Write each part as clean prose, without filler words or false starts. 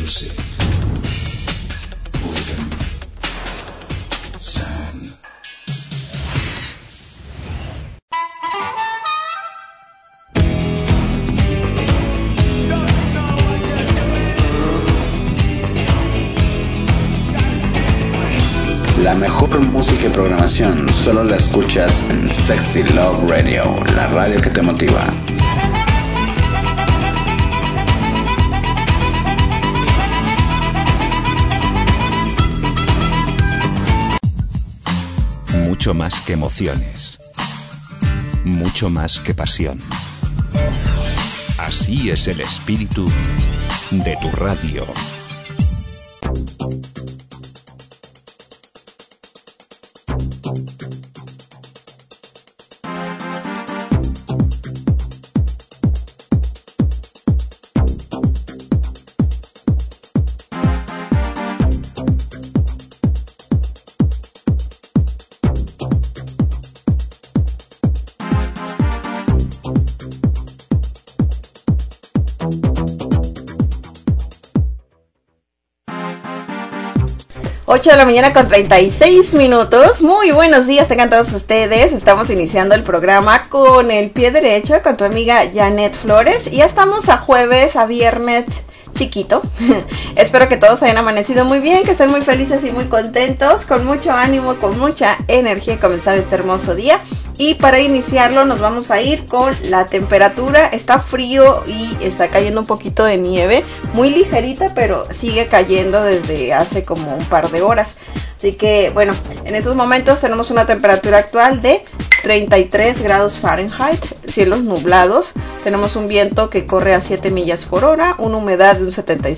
music, rhythm, sound. La mejor música y programación solo la escuchas en Sexy Love Radio, la radio que te motiva. Mucho más que emociones, mucho más que pasión. Así es el espíritu de tu radio. De la mañana con 36 minutos. Muy buenos días tengan todos ustedes. Estamos iniciando el programa con el pie derecho con tu amiga Janet Flores. Y ya estamos a jueves, a viernes chiquito. Espero que todos hayan amanecido muy bien, que estén muy felices y muy contentos, con mucho ánimo, con mucha energía de comenzar este hermoso día. Y para iniciarlo nos vamos a ir con la temperatura. Está frío y está cayendo un poquito de nieve, muy ligerita, pero sigue cayendo desde hace como un par de horas. Así que bueno, en estos momentos tenemos una temperatura actual de 33 grados Fahrenheit, cielos nublados. Tenemos un viento que corre a 7 millas por hora, una humedad de un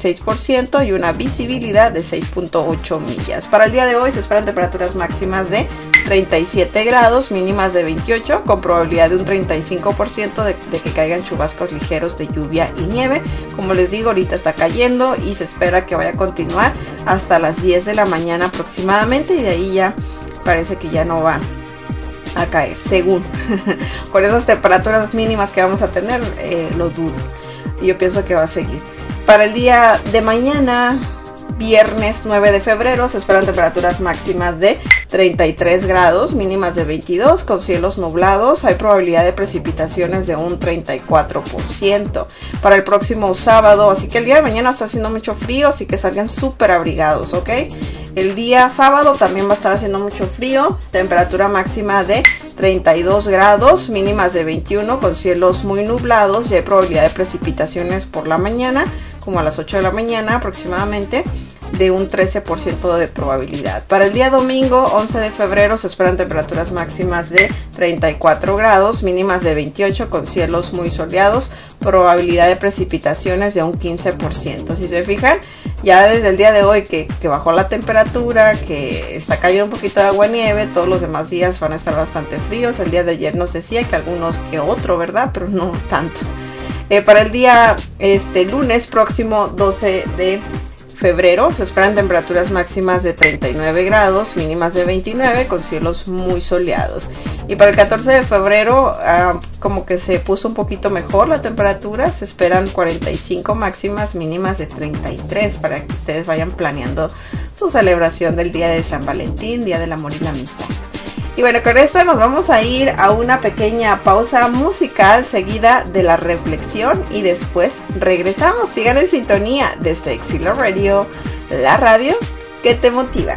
76% y una visibilidad de 6.8 millas. Para el día de hoy se esperan temperaturas máximas de 37 grados, mínimas de 28, con probabilidad de un 35% de que caigan chubascos ligeros de lluvia y nieve. Como les digo, ahorita está cayendo y se espera que vaya a continuar hasta las 10 de la mañana aproximadamente, y de ahí ya parece que ya no va a caer, según con esas temperaturas mínimas que vamos a tener, lo dudo. Yo pienso que va a seguir. Para el día de mañana, viernes 9 de febrero, se esperan temperaturas máximas de 33 grados, mínimas de 22, con cielos nublados. Hay probabilidad de precipitaciones de un 34%. Para el próximo sábado, así que el día de mañana está haciendo mucho frío, así que salgan súper abrigados, ¿ok? El día sábado también va a estar haciendo mucho frío, temperatura máxima de 32 grados, mínimas de 21, con cielos muy nublados y hay probabilidad de precipitaciones por la mañana, como a las 8 de la mañana aproximadamente, de un 13% de probabilidad. Para el día domingo 11 de febrero se esperan temperaturas máximas de 34 grados, mínimas de 28, con cielos muy soleados, probabilidad de precipitaciones de un 15%. Si se fijan, ya desde el día de hoy que bajó la temperatura, que está cayendo un poquito de agua nieve, todos los demás días van a estar bastante fríos. El día de ayer nos decía que algunos que otro, ¿verdad? Pero no tantos. Para el día lunes próximo 12 de febrero se esperan temperaturas máximas de 39 grados, mínimas de 29, con cielos muy soleados. Y para el 14 de febrero como que se puso un poquito mejor la temperatura, se esperan 45 máximas, mínimas de 33, para que ustedes vayan planeando su celebración del día de San Valentín, Día del Amor y la Amistad. Y bueno, con esto nos vamos a ir a una pequeña pausa musical seguida de la reflexión y después regresamos. Sigan en sintonía de Sexy Love Radio, la radio que te motiva.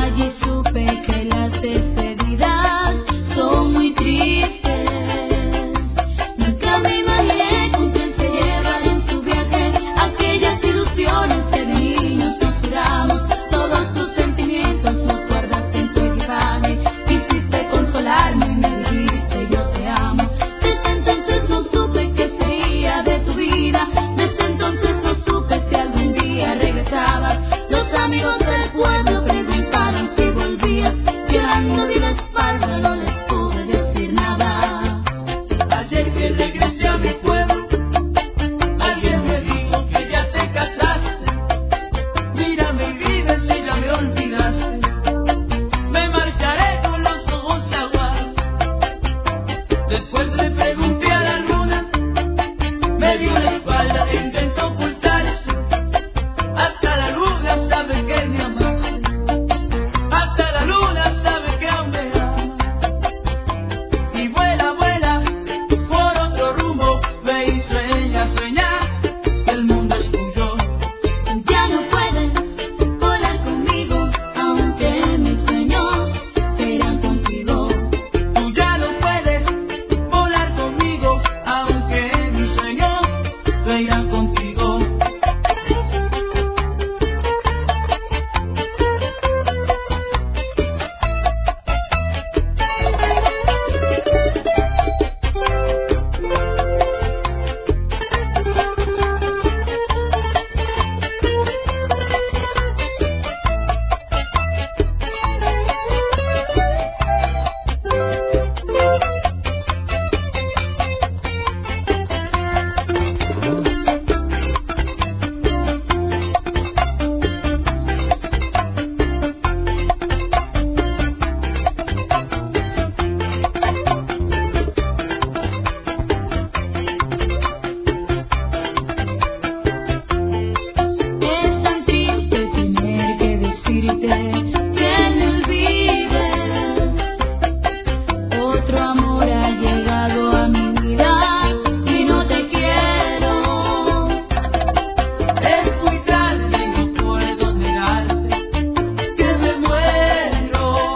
allí supe que las despedidas son muy tristes. Nunca me imaginé con quién se llevar en su viaje aquellas ilusiones que de niños nos juramos. Todos tus sentimientos los guardaste en tu equipaje. Quisiste consolarme y me dijiste yo te amo. Desde entonces no supe qué sería de tu vida. Desde entonces no supe si algún día regresabas. Los amigos del pueblo preguntaron si volvías. Llorando de la espalda no les pude decir nada. Ayer que regresé a mi pueblo, alguien me dijo que ya te casaste. Mírame y vives y ya me olvidaste. Me marcharé con los ojos aguados. Después le pregunté a la luna, me dio la espalda e intentó ocultarse. Hasta la luna sabe que me amaste. Hasta la luna sabe que aún me ama. Y vuela, vuela por otro rumbo. Ve y sueña, sueña que el mundo es tuyo. Ya no puedes volar conmigo, aunque mis sueños serán contigo. Tú ya no puedes volar conmigo, aunque mis sueños se irán contigo. Es tan triste tener que decirte que me olvides. Otro amor ha llegado a mi vida y no te quiero. Es muy tarde y no puedo negarte que me muero,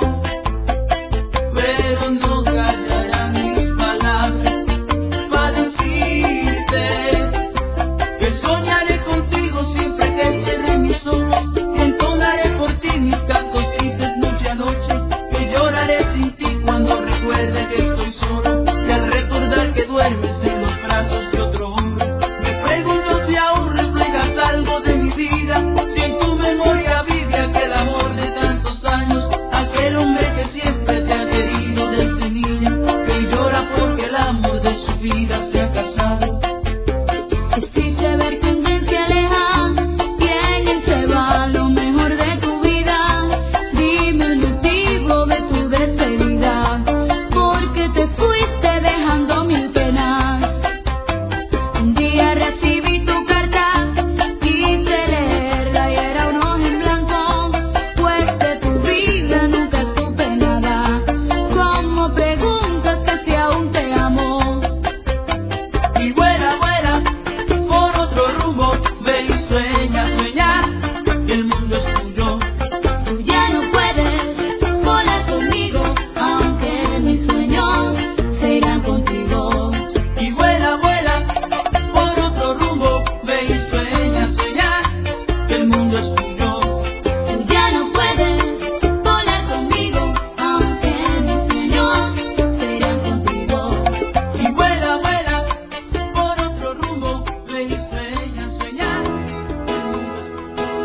pero no callarán mis palabras para decirte que soñaré contigo siempre que cierre mis ojos, que entonaré por ti mis cantos tristes noche a noche, que lloraré sin ti cuando recuerde que estoy solo, y al recordar que duermes en los brazos de otro hombre, me pregunto si aún reflejas algo de mi vida, si en tu memoria vive aquel amor de tantos años, aquel hombre que siempre te ha querido desde niña, que llora porque el amor de su vida se ha casado. Es triste ver que un día se aleja y en él se va lo mejor de tu vida. Dime el motivo de tu despedida, porque te fuiste dejando mil penas. Un día recibí tu carta, quise leerla y era un hoja en blanco, pues de tu vida nunca supe nada. ¿Cómo preguntas que si aún te amo? Y vuela, vuela por otro rumbo, ve y sueña, sueña que el mundo es tuyo. Tú ya no puedes volar conmigo, aunque mis sueños se irán contigo. Y vuela, vuela por otro rumbo, ve y sueña, sueña que el mundo es tuyo. Tú ya no puedes volar conmigo, aunque mis sueños se irán contigo. Y vuela, vuela por otro rumbo, ve y sueña, sueña que el mundo es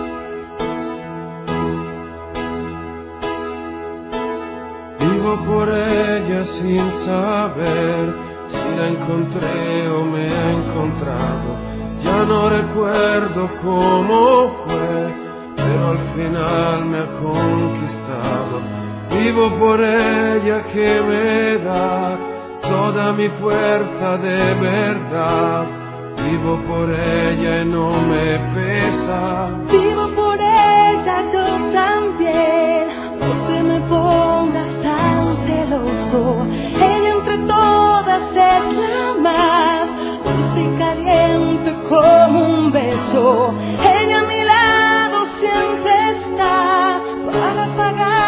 tuyo. Vivo por ella sin saber si la encontré o me ha encontrado. Ya no recuerdo cómo fue, pero al final me ha conquistado. Vivo por ella que me da toda mi fuerza de verdad. Vivo por ella y no me pesa. Vivo por ella yo también, porque me pongas tan celoso. Ella entre todas es la más dulce y caliente como un beso. Ella a mi lado siempre está para pagar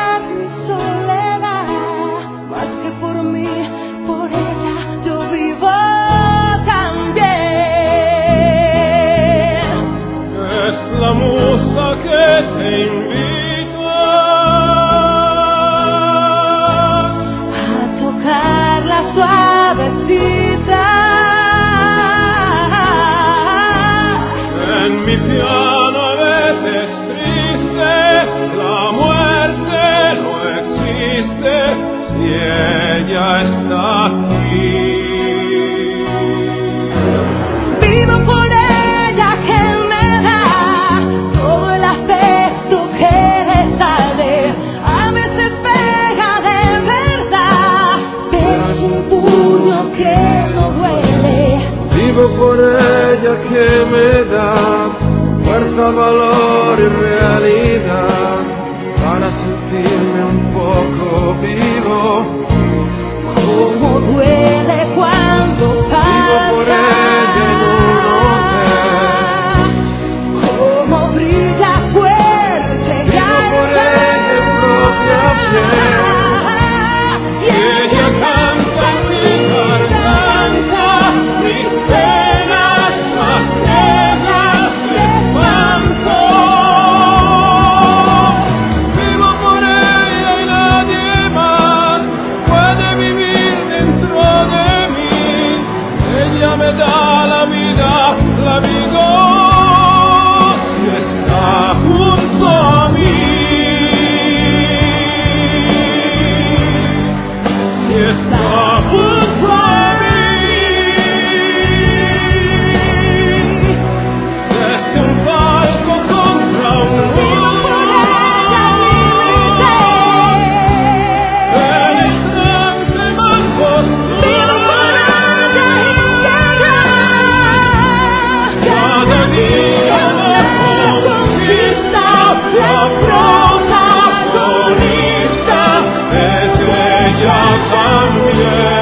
valor y realidad para sentirme un poco vivo. Cómo duele cuando pasa. Vivo por ella en un hotel. Cómo brilla fuerte. Vivo por ella en propia piel. Y ella canta en mi garganta mis penas más negras de espanto. Vivo por ella y nadie más puede vivir dentro de mí. Ella me da la vida si está junto a mí. Si está junto a mí. Desde un palco contra un penetrante mal cada día me conquista la protagonista, es ella también.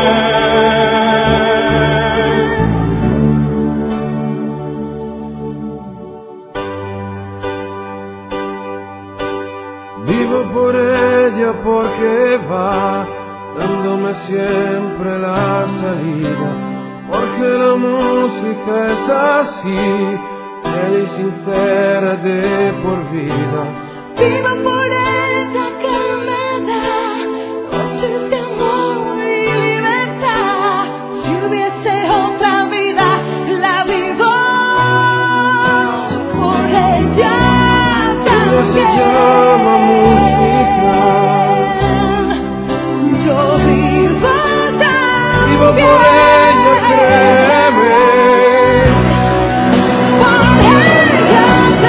Vivo por ella porque va dándome siempre la salida, porque la música es así, real y sincera de por vida. Vivo por ella que me da noches de amor y libertad. Si hubiese otra vida, la vivo por ella Ella se también. llama música. Yo vivo también. Vivo por ella, créeme. Por ella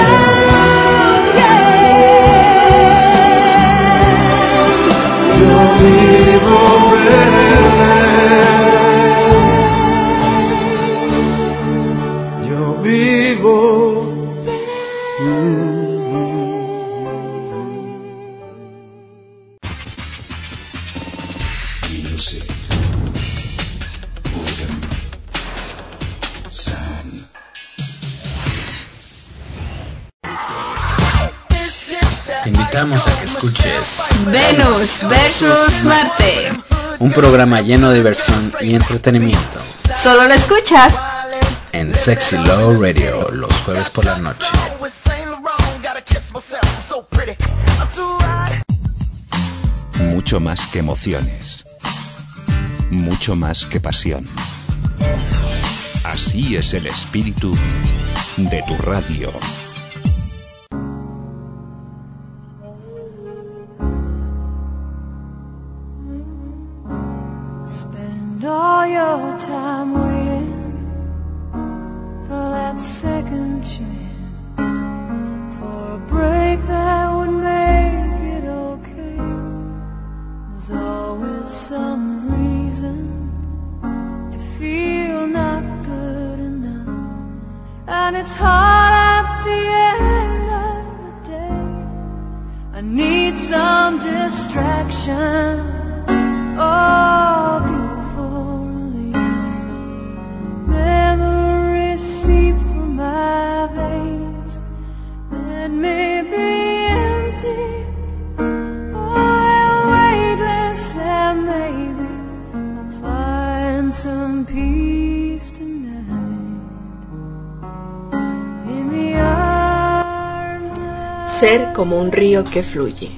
también. Yo vivo verde. Yo vivo. Music. Rhythm. Sound. Te invitamos a que escuches Venus versus Marte. un programa lleno de diversión y entretenimiento Solo lo escuchas en Sexy Love Radio los jueves por la noche. Mucho más que emociones. Mucho más que pasión. Así es el espíritu de tu radio. Spend all your time waiting for that second chance, for a break that would make it okay. There's always some reason to feel not good enough, and it's hard at the end of the day. I need some distraction. Oh, beautiful release. Memories seep from my veins. Let me be empty. Oh, weightless, and maybe I'll find some peace tonight. In the arms of ser como un río que fluye.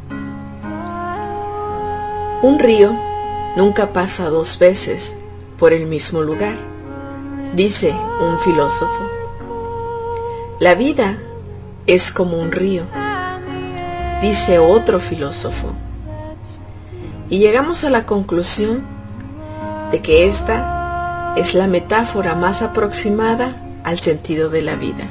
Un río nunca pasa dos veces por el mismo lugar, dice un filósofo. La vida es como un río, dice otro filósofo. Y llegamos a la conclusión de que esta es la metáfora más aproximada al sentido de la vida.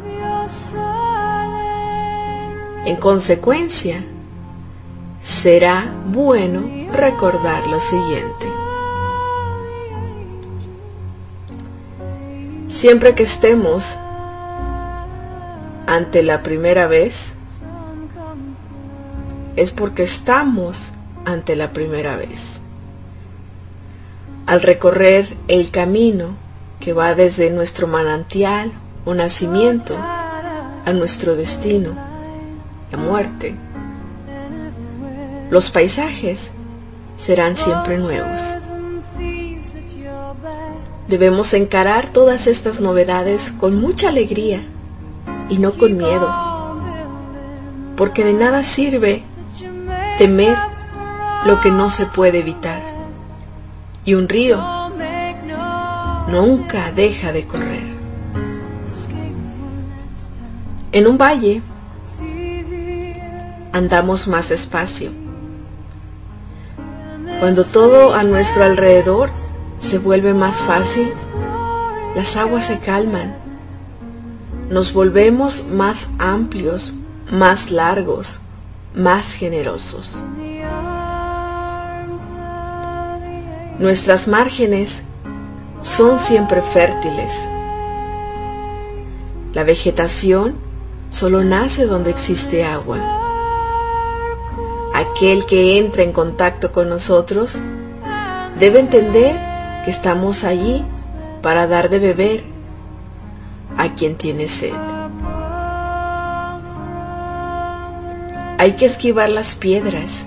En consecuencia, será bueno recordar lo siguiente. Siempre que estemos ante la primera vez, es porque estamos ante la primera vez. Al recorrer el camino que va desde nuestro manantial o nacimiento a nuestro destino, la muerte, los paisajes serán siempre nuevos. Debemos encarar todas estas novedades con mucha alegría y no con miedo, porque de nada sirve temer lo que no se puede evitar, y un río nunca deja de correr. En un valle andamos más despacio. Cuando todo a nuestro alrededor se vuelve más fácil, las aguas se calman, nos volvemos más amplios, más largos, más generosos. Nuestras márgenes son siempre fértiles. La vegetación solo nace donde existe agua. Aquel que entra en contacto con nosotros debe entender que estamos allí para dar de beber a quien tiene sed. Hay que esquivar las piedras.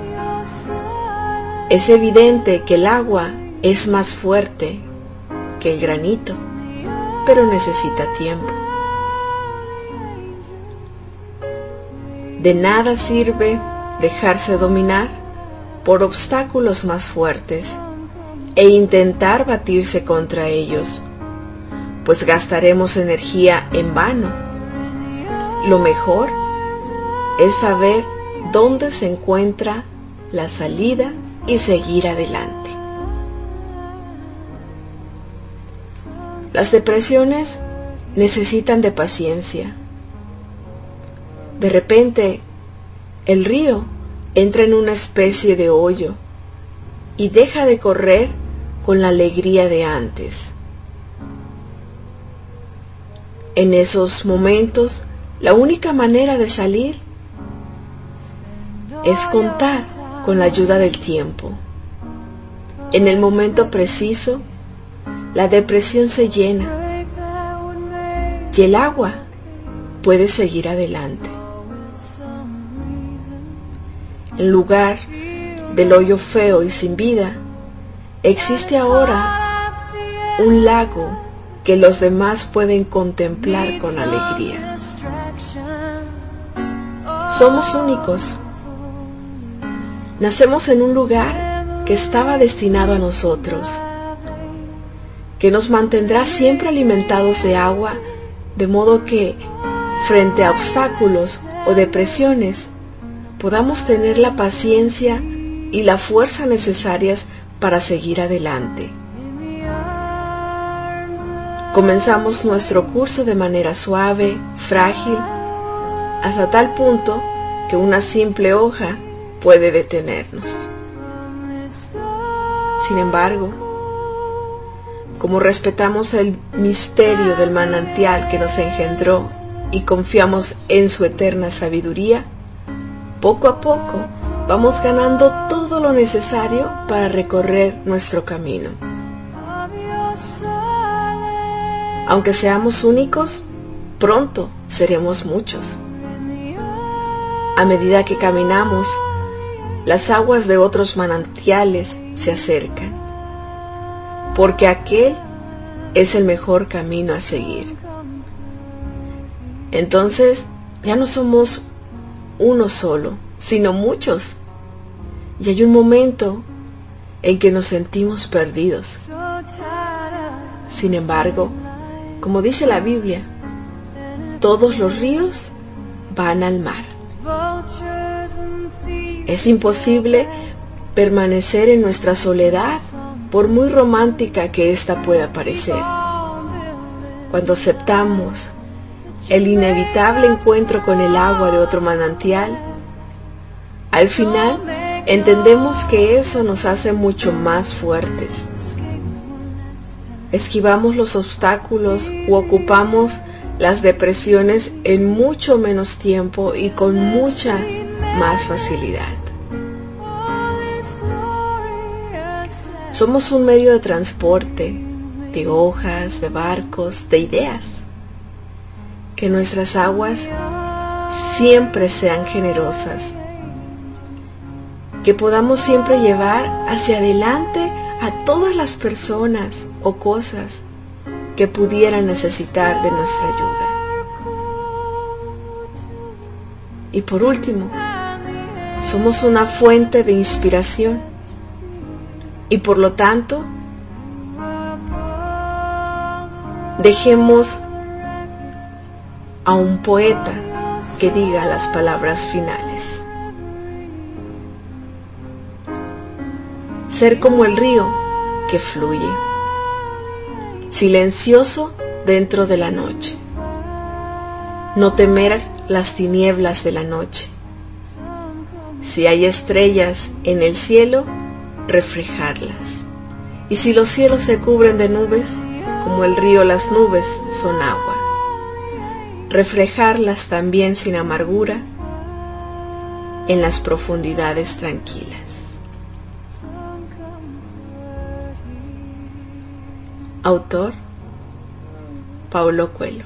Es evidente que el agua es más fuerte que el granito, pero necesita tiempo. De nada sirve dejarse dominar por obstáculos más fuertes e intentar batirse contra ellos, pues gastaremos energía en vano. Lo mejor es saber dónde se encuentra la salida y seguir adelante. Las depresiones necesitan de paciencia. De repente, el río entra en una especie de hoyo y deja de correr con la alegría de antes. En esos momentos, la única manera de salir es contar con la ayuda del tiempo. En el momento preciso, la depresión se llena y el agua puede seguir adelante. En lugar del hoyo feo y sin vida, existe ahora un lago que los demás pueden contemplar con alegría. Somos únicos. Nacemos en un lugar que estaba destinado a nosotros, que nos mantendrá siempre alimentados de agua, de modo que, frente a obstáculos o depresiones, podamos tener la paciencia y la fuerza necesarias para seguir adelante. Comenzamos nuestro curso de manera suave, frágil, hasta tal punto que una simple hoja puede detenernos. Sin embargo, como respetamos el misterio del manantial que nos engendró y confiamos en su eterna sabiduría, poco a poco vamos ganando todo lo necesario para recorrer nuestro camino. Aunque seamos únicos, pronto seremos muchos. A medida que caminamos, las aguas de otros manantiales se acercan, porque aquel es el mejor camino a seguir. Entonces ya no somos uno solo, sino muchos. Y hay un momento en que nos sentimos perdidos. Sin embargo, como dice la Biblia, todos los ríos van al mar. Es imposible permanecer en nuestra soledad, por muy romántica que ésta pueda parecer. Cuando aceptamos el inevitable encuentro con el agua de otro manantial, al final entendemos que eso nos hace mucho más fuertes. Esquivamos los obstáculos u ocupamos las depresiones en mucho menos tiempo y con mucha más facilidad. Somos un medio de transporte, de hojas, de barcos, de ideas. Que nuestras aguas siempre sean generosas. Que podamos siempre llevar hacia adelante a todas las personas o cosas que pudieran necesitar de nuestra ayuda. Y por último, somos una fuente de inspiración y por lo tanto, dejemos a un poeta que diga las palabras finales. Ser como el río que fluye, silencioso dentro de la noche. No temer las tinieblas de la noche. Si hay estrellas en el cielo, reflejarlas. Y si los cielos se cubren de nubes, como el río las nubes son agua. Reflejarlas también sin amargura en las profundidades tranquilas. Autor: Paulo Coelho.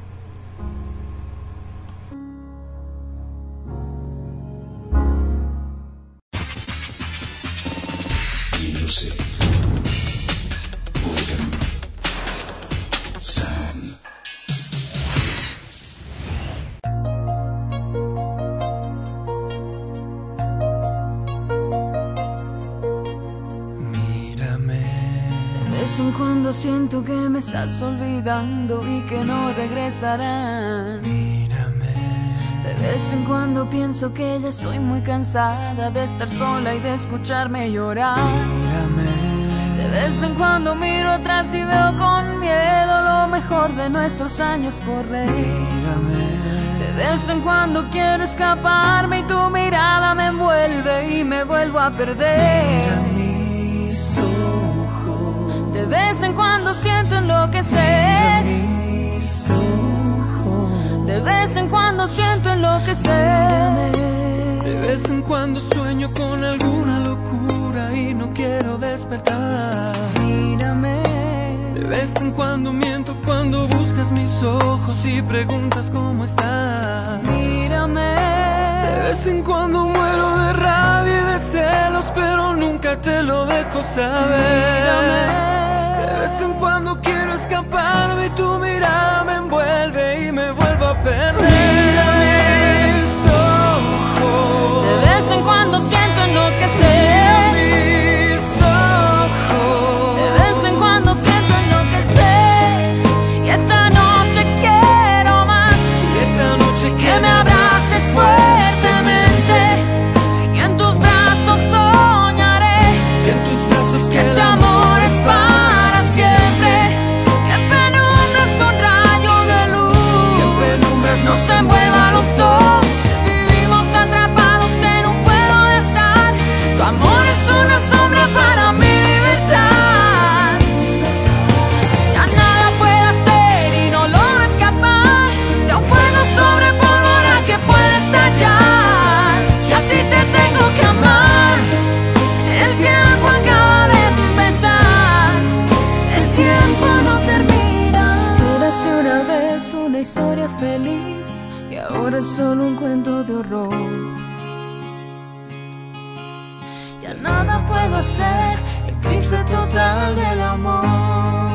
Cuando siento que me estás olvidando y que no regresarás. Mírame. De vez en cuando pienso que ya estoy muy cansada de estar sola y de escucharme llorar. Mírame. De vez en cuando miro atrás y veo con miedo lo mejor de nuestros años correr. Mírame. De vez en cuando quiero escaparme y tu mirada me envuelve y me vuelvo a perder. De vez en cuando siento enloquecer. De vez en cuando siento enloquecer. De vez en cuando sueño con alguna locura y no quiero despertar. Mírame. De vez en cuando miento cuando buscas mis ojos y preguntas cómo estás. Mírame. De vez en cuando muero de rabia y de celos, pero nunca te lo dejo saber. Mírame. De vez en cuando quiero escaparme y tu mirada me envuelve y me vuelvo a perder. Mira mis ojos. De vez en cuando siento enloquecer. Mira mis ojos. De vez en cuando siento enloquecer. Y esta noche quiero más. Y esta noche que me abraces fuertemente. Y en tus brazos soñaré. Y en tus brazos que ese amor es para siempre. Que en penumbras un rayo de luz nos envuelva a los dos. Vivimos atrapados en un fuego de azar. Tu amor es una sombra para mi libertad. Ya nada puedo hacer y no logro escapar de un fuego sobre pólvora que puede estallar. Y así te tengo que amar. El tiempo acaba de empezar. El tiempo no termina. Érase una vez una historia feliz y ahora es solo un cuento de horror. Ya nada puedo hacer, eclipse total del amor.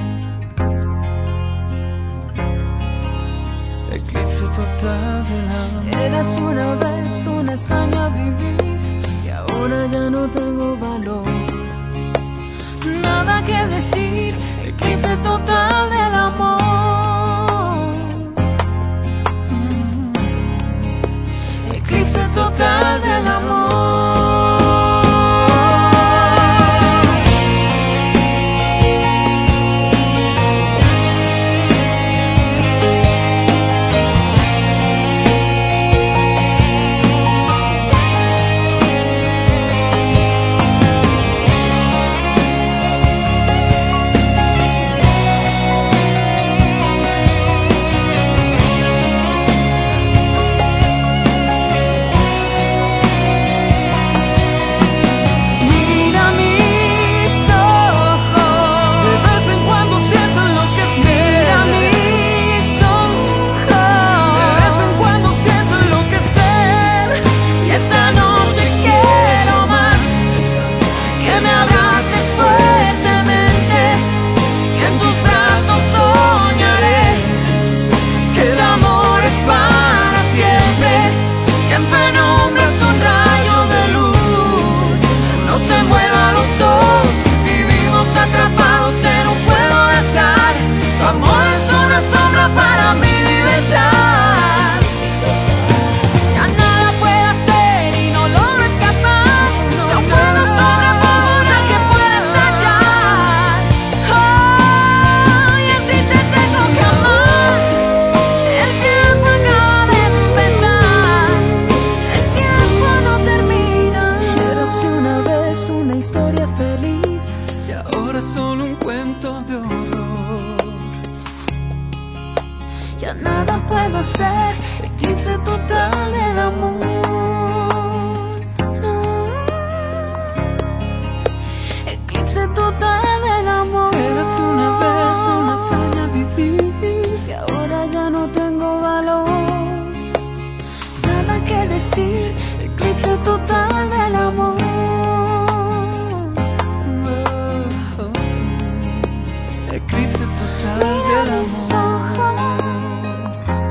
eclipse total del amor. Eras una vez una hazaña vivir y ahora ya no tengo valor. Nada que decir, eclipse total del amor. Eclipse total del amor. eclipse total del amor. Eclipse total Mira del mis amor. ojos,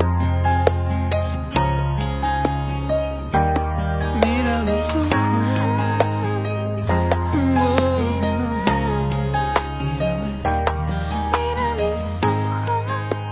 Mira mis mira mis ojos.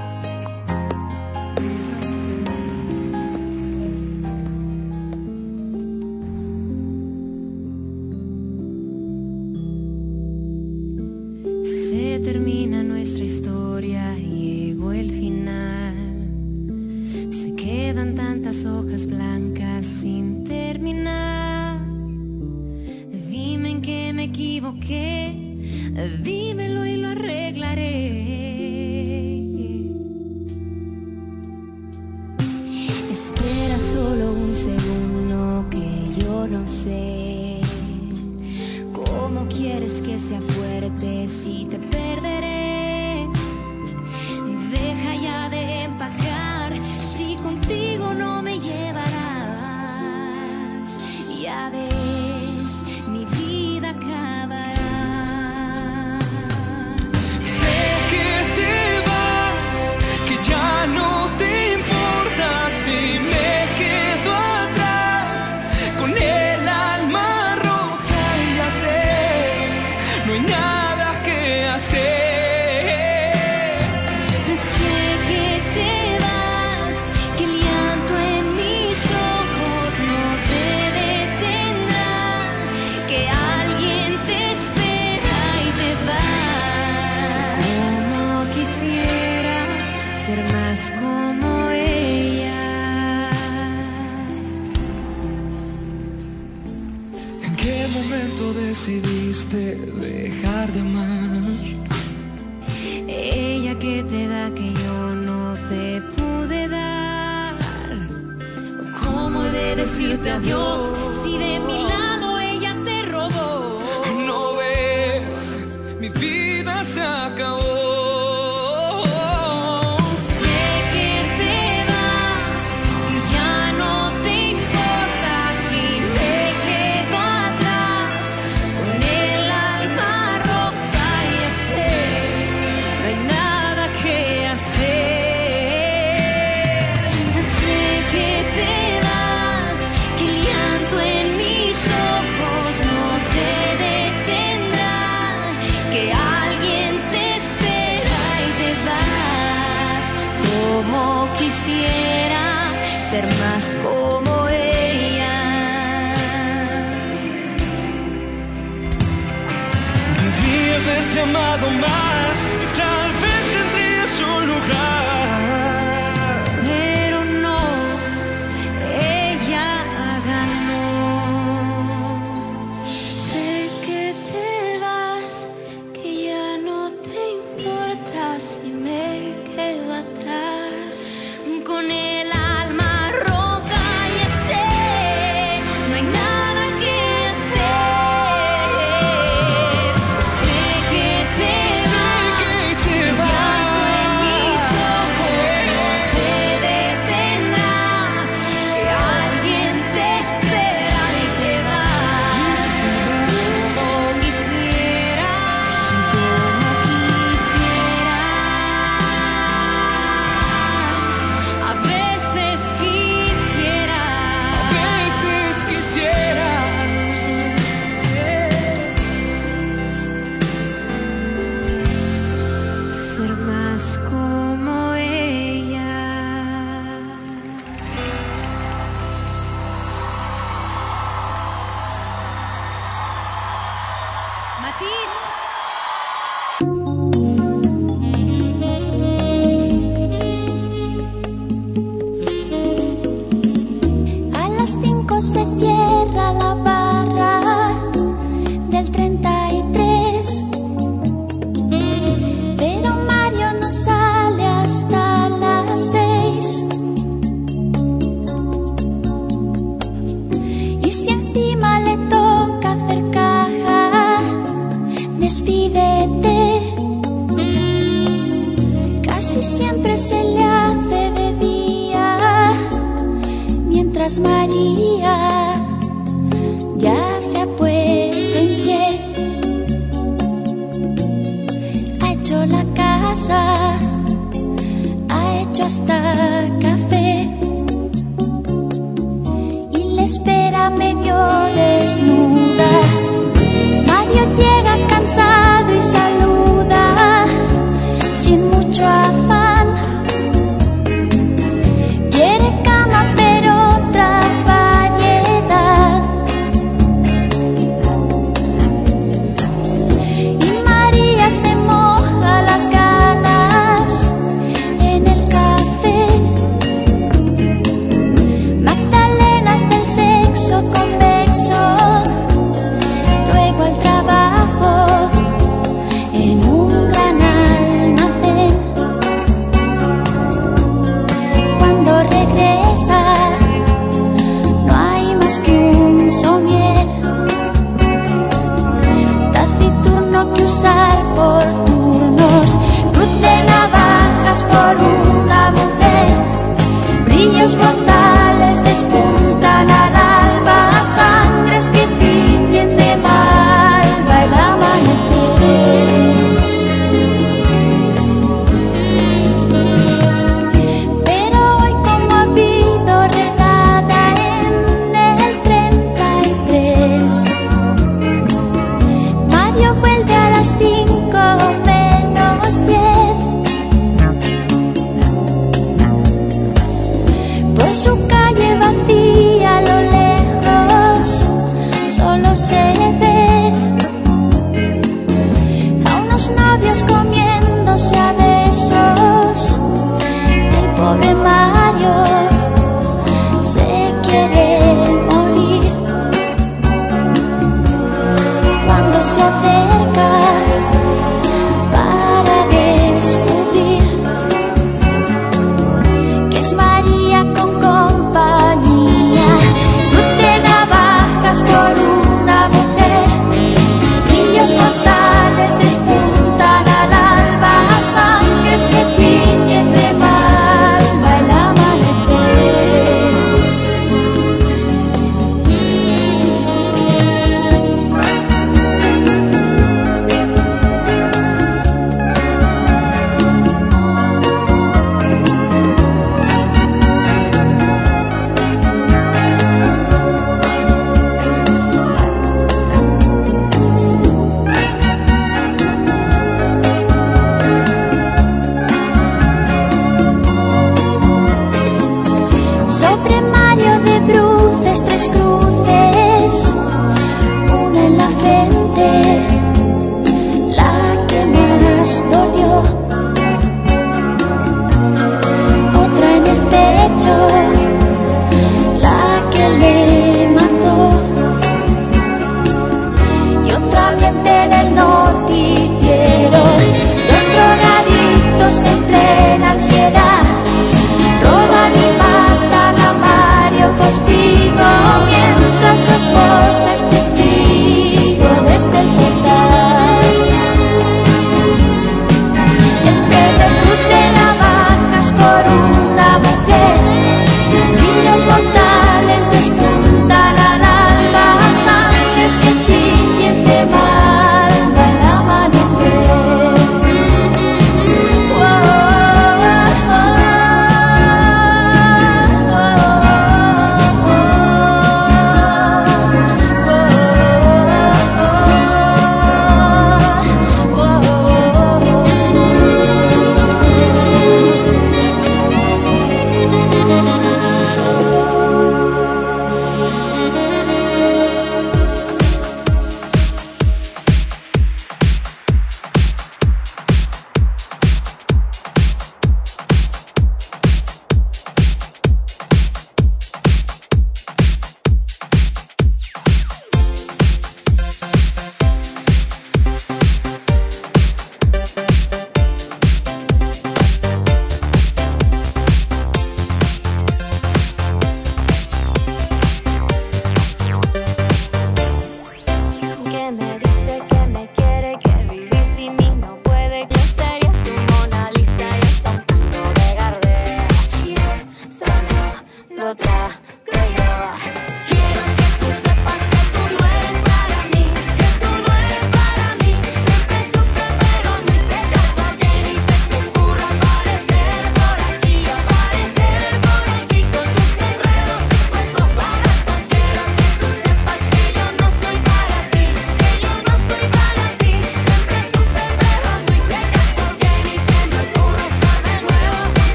Se termina nuestra historia, llegó el final. Se quedan tantas hojas blancas sin terminar. Dime en qué me equivoqué, dímelo y lo arreglaré. Espera solo un segundo que yo no sé cómo quieres que sea fuerte si te perderé. Deja ya de empacar si contigo no me llevarás. Ya ves, mi vida acabará. Sé que te vas, que ya no te importa si me quedo atrás con el alma rota y ya sé, no hay nada que hacer. Sé que te vas, que el llanto en mis ojos no te detendrá, que alguien te espera y te vas. Como quisiera ser más como ella. ¿En qué momento decidiste dejar de amar? Ella que te da que yo no te pude dar. ¿Cómo he de decirte adiós si de mi lado ella te robó? No ves, mi vida se acabó. Sé que te vas, que ya no te importa si me quedo atrás con el alma rota y ya sé, no hay nada que hacer. Sé que te vas, que el llanto en mis ojos no te detendrá, que alguien te espera y te vas. Como quisiera ser más como ella. Debí haberte amado más y tal vez tendrías un lugar. Pero no, ella ganó. Sé que te vas, que ya no te importa si me quedo atrás. Con el alma rota ya sé, no hay nada que hacer. Sé que te vas, Que te llanto en mis vas. ojos no te detendrá, que alguien te espera y te vas. Como quisiera, a veces quisiera, A veces quisiera ser más como ella. Matiz. A las 5 se cierra la barra del 33, pero Mario no sale hasta las 6. Y si encima le toca hacer caja de ya medio desnuda. Mario llega cansado y saluda sin mucho afán. Quiere cama pero otra variedad. Y María se moja las ganas en el café. Magdalenas del sexo convexo, luego al trabajo.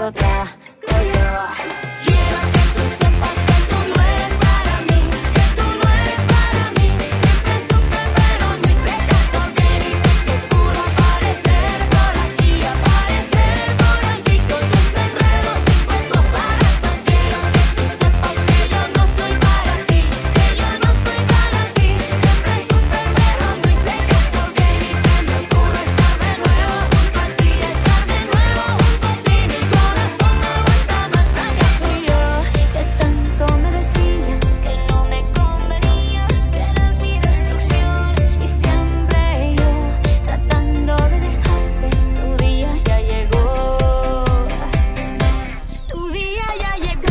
lo trago yo. Quiero que tú sepas que tú no eres para mí, que tú no eres para mí. Siempre supe pero no hice caso que dices que puro aparecer por aquí, aparecer por aquí con tus enredos y cuentos baratos. Quiero que tú sepas que yo no soy para ti, que yo no soy para ti. Siempre supe pero no hice caso que dices me ocurre estar de nuevo junto a ti, estar de nuevo junto a ti. Mi corazón no aguanta más acaso yo, que tanto me decían que no me convenías, que eras mi destrucción y siempre yo tratando de dejarte. Tu día ya llegó, tu día ya llegó.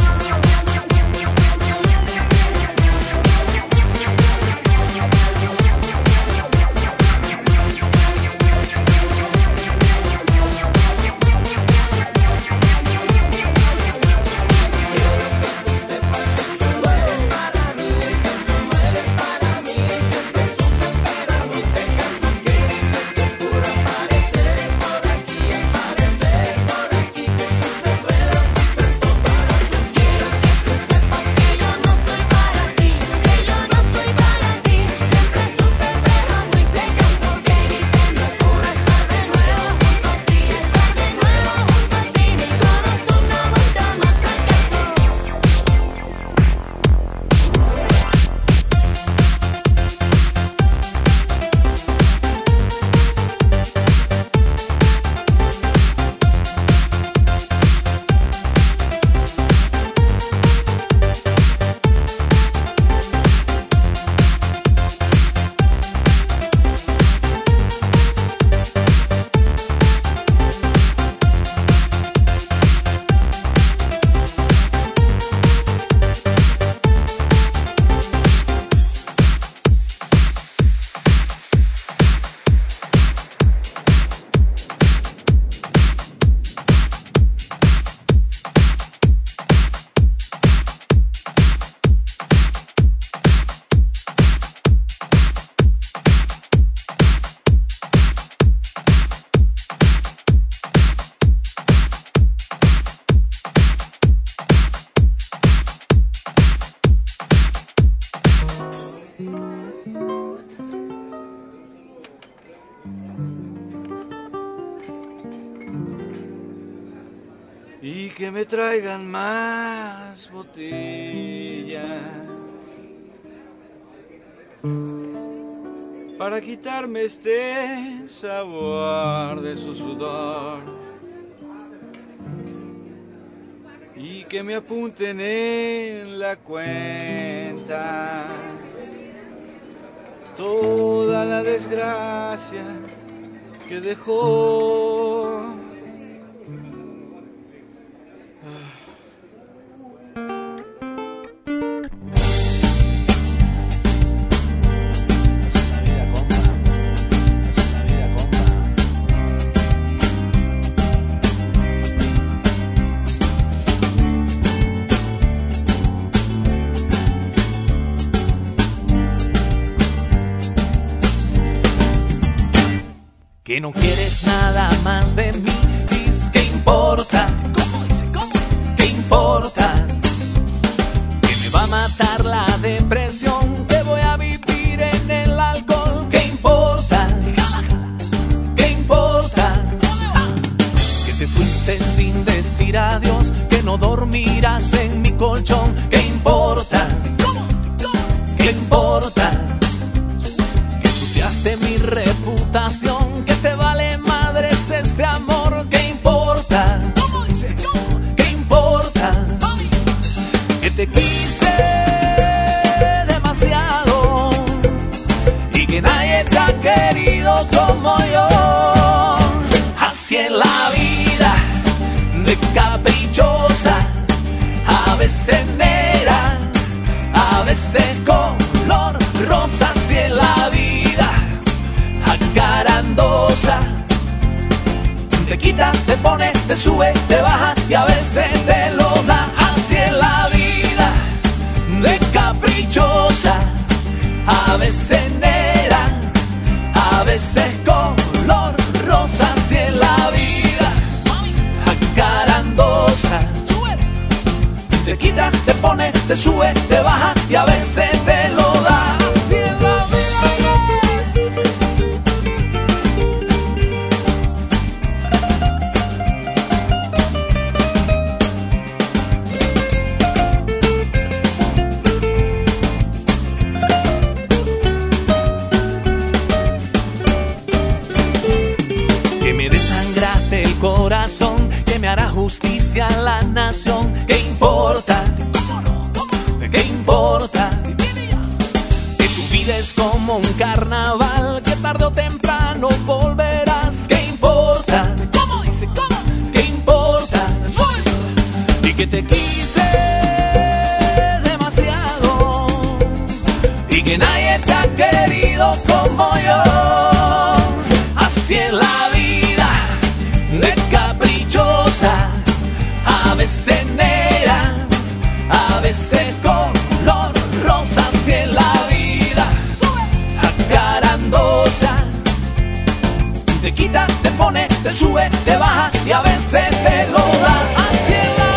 Y que me traigan más botellas para quitarme este sabor de su sudor. Y que me apunten en la cuenta toda la desgracia que dejó. Que no quieres nada más de mí, dices que importa. ¿Cómo dice? ¿Cómo? ¿Qué importa? Que me va a matar la depresión, que voy a vivir en el alcohol. ¿Qué importa? ¿Qué importa? Que te fuiste sin decir adiós, que no dormirás en mi colchón. ¿Qué importa? ¿Qué importa? Que ensuciaste mi reputación, que te vale madres este amor. ¿Qué importa? ¿Cómo dice? ¿Qué importa? Que te quise demasiado y que nadie te ha querido como yo. Así es la vida, de caprichosa, a veces negra, a veces color rosa. Así es la vida, acarandosa, te quita, te pone, te sube, te baja y a veces te lo da. Así es la vida, de caprichosa, a veces negra, a veces color rosa. Así es la vida, acarandosa, Te quita, te pone, te sube, te baja y a veces te lo da. Así es la corazón, que me hará justicia a la nación. ¿Qué importa? ¿Qué importa? Que tu vida es como un carnaval, que tarde o temprano volverás. ¿Qué importa? ¿Cómo dice? ¿Cómo? ¿Qué importa? Y que te quise demasiado y que nadie te ha querido como yo. Así es la vida, de caprichosa, a veces negra, a veces color rosa. Así es la vida, acarandosa, te quita, te pone, te sube, te baja y a veces te lo da. Así es la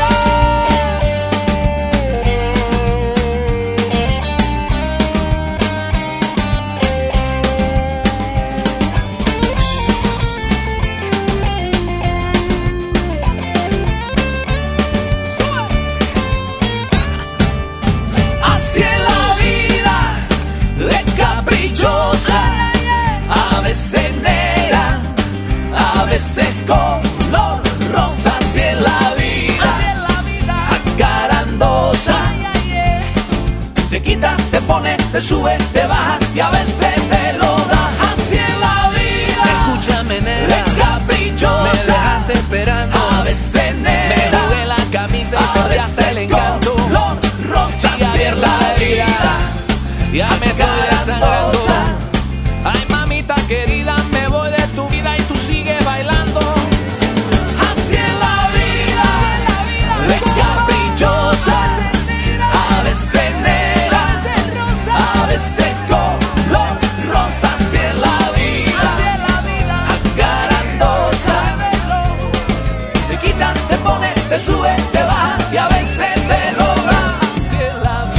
a veces negra, a veces color rosa. Así es la vida, acarandosa, te quita, te pone, te sube, te baja y a veces te lo da. Así es la vida, escúchame negra, de caprichosa, me dejaste esperando, a veces negra, me jugué la camisa y perdí hasta el encanto. Color rosa. Así es la vida, ya me estoy desangrando. Ay, mamita querida, me voy de tu vida y tú sigues bailando. Así es la vida, de caprichosa, a veces negra, a veces color rosa. Así es la vida, acarandosa, te quita, te pone, te sube, te baja y a veces te lo da. Así es la vida.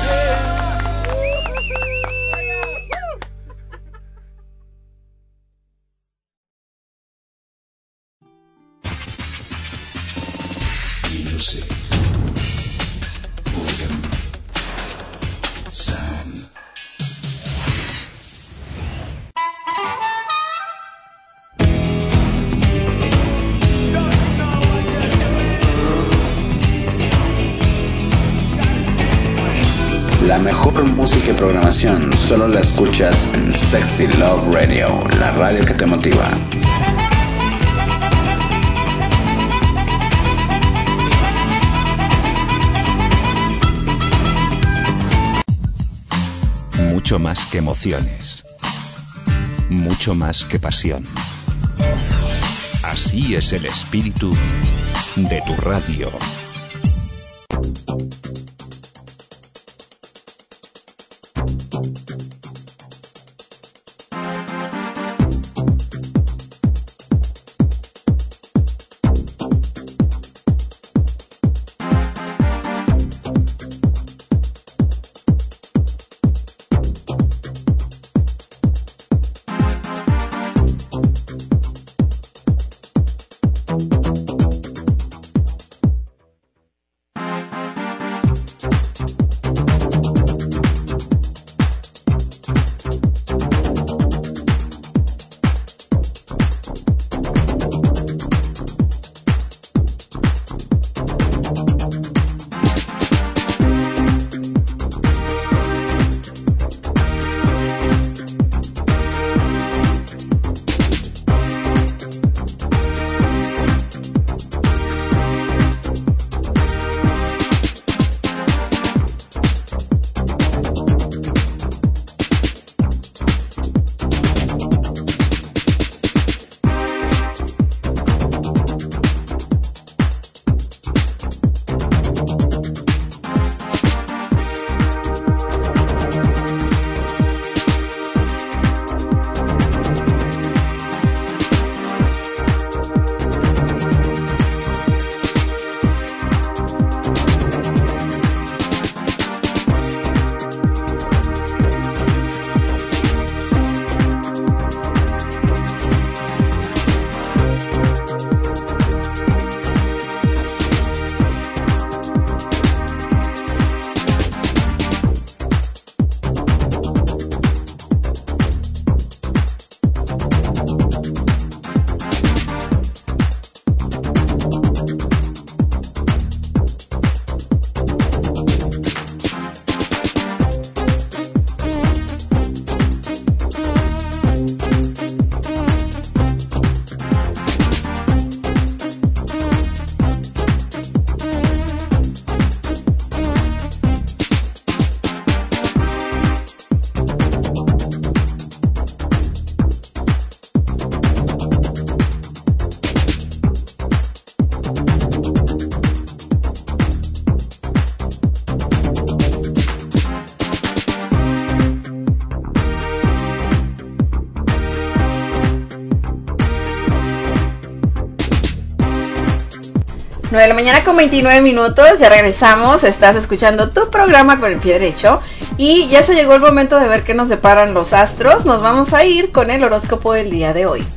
Music. Organ. Sound. La mejor música y programación solo la escuchas en Sexy Love Radio, la radio que te motiva. Mucho más que emociones. Mucho más que pasión. Así es el espíritu de tu radio. 9 de la mañana con 29 minutos, ya regresamos, estás escuchando tu programa con el pie derecho y ya se llegó el momento de ver qué nos deparan los astros. Nos vamos a ir con el horóscopo del día de hoy.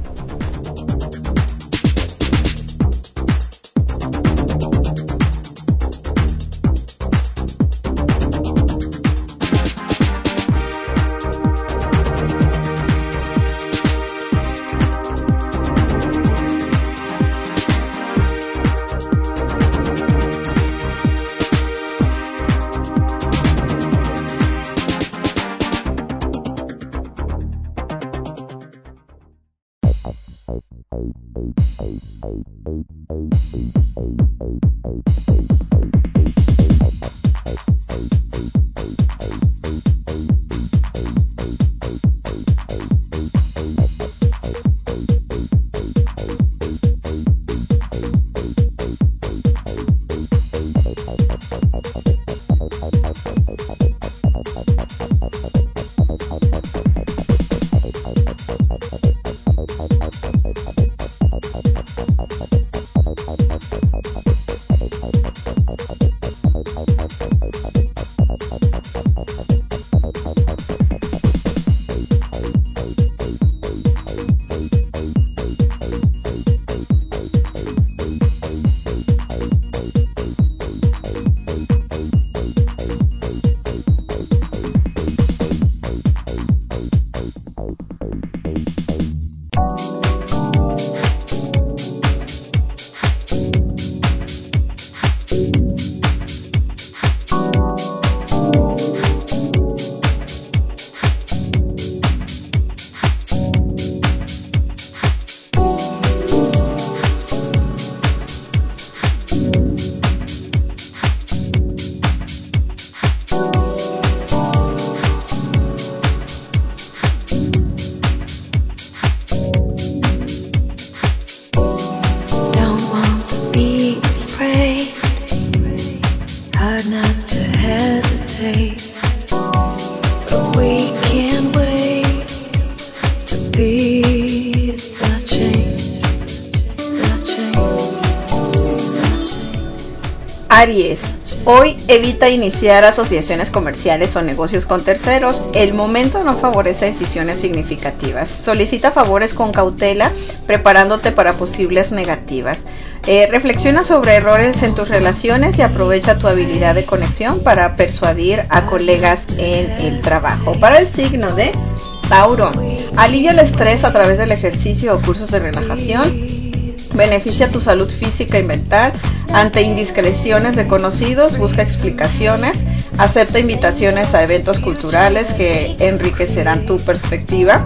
Aries, hoy evita iniciar asociaciones comerciales o negocios con terceros. El momento no favorece decisiones significativas. Solicita favores con cautela, preparándote para posibles negativas. Reflexiona sobre errores en tus relaciones y aprovecha tu habilidad de conexión para persuadir a colegas en el trabajo. Para el signo de Tauro, alivia el estrés a través del ejercicio o cursos de relajación. Beneficia tu salud física y mental. Ante indiscreciones de conocidos, busca explicaciones. Acepta invitaciones a eventos culturales que enriquecerán tu perspectiva.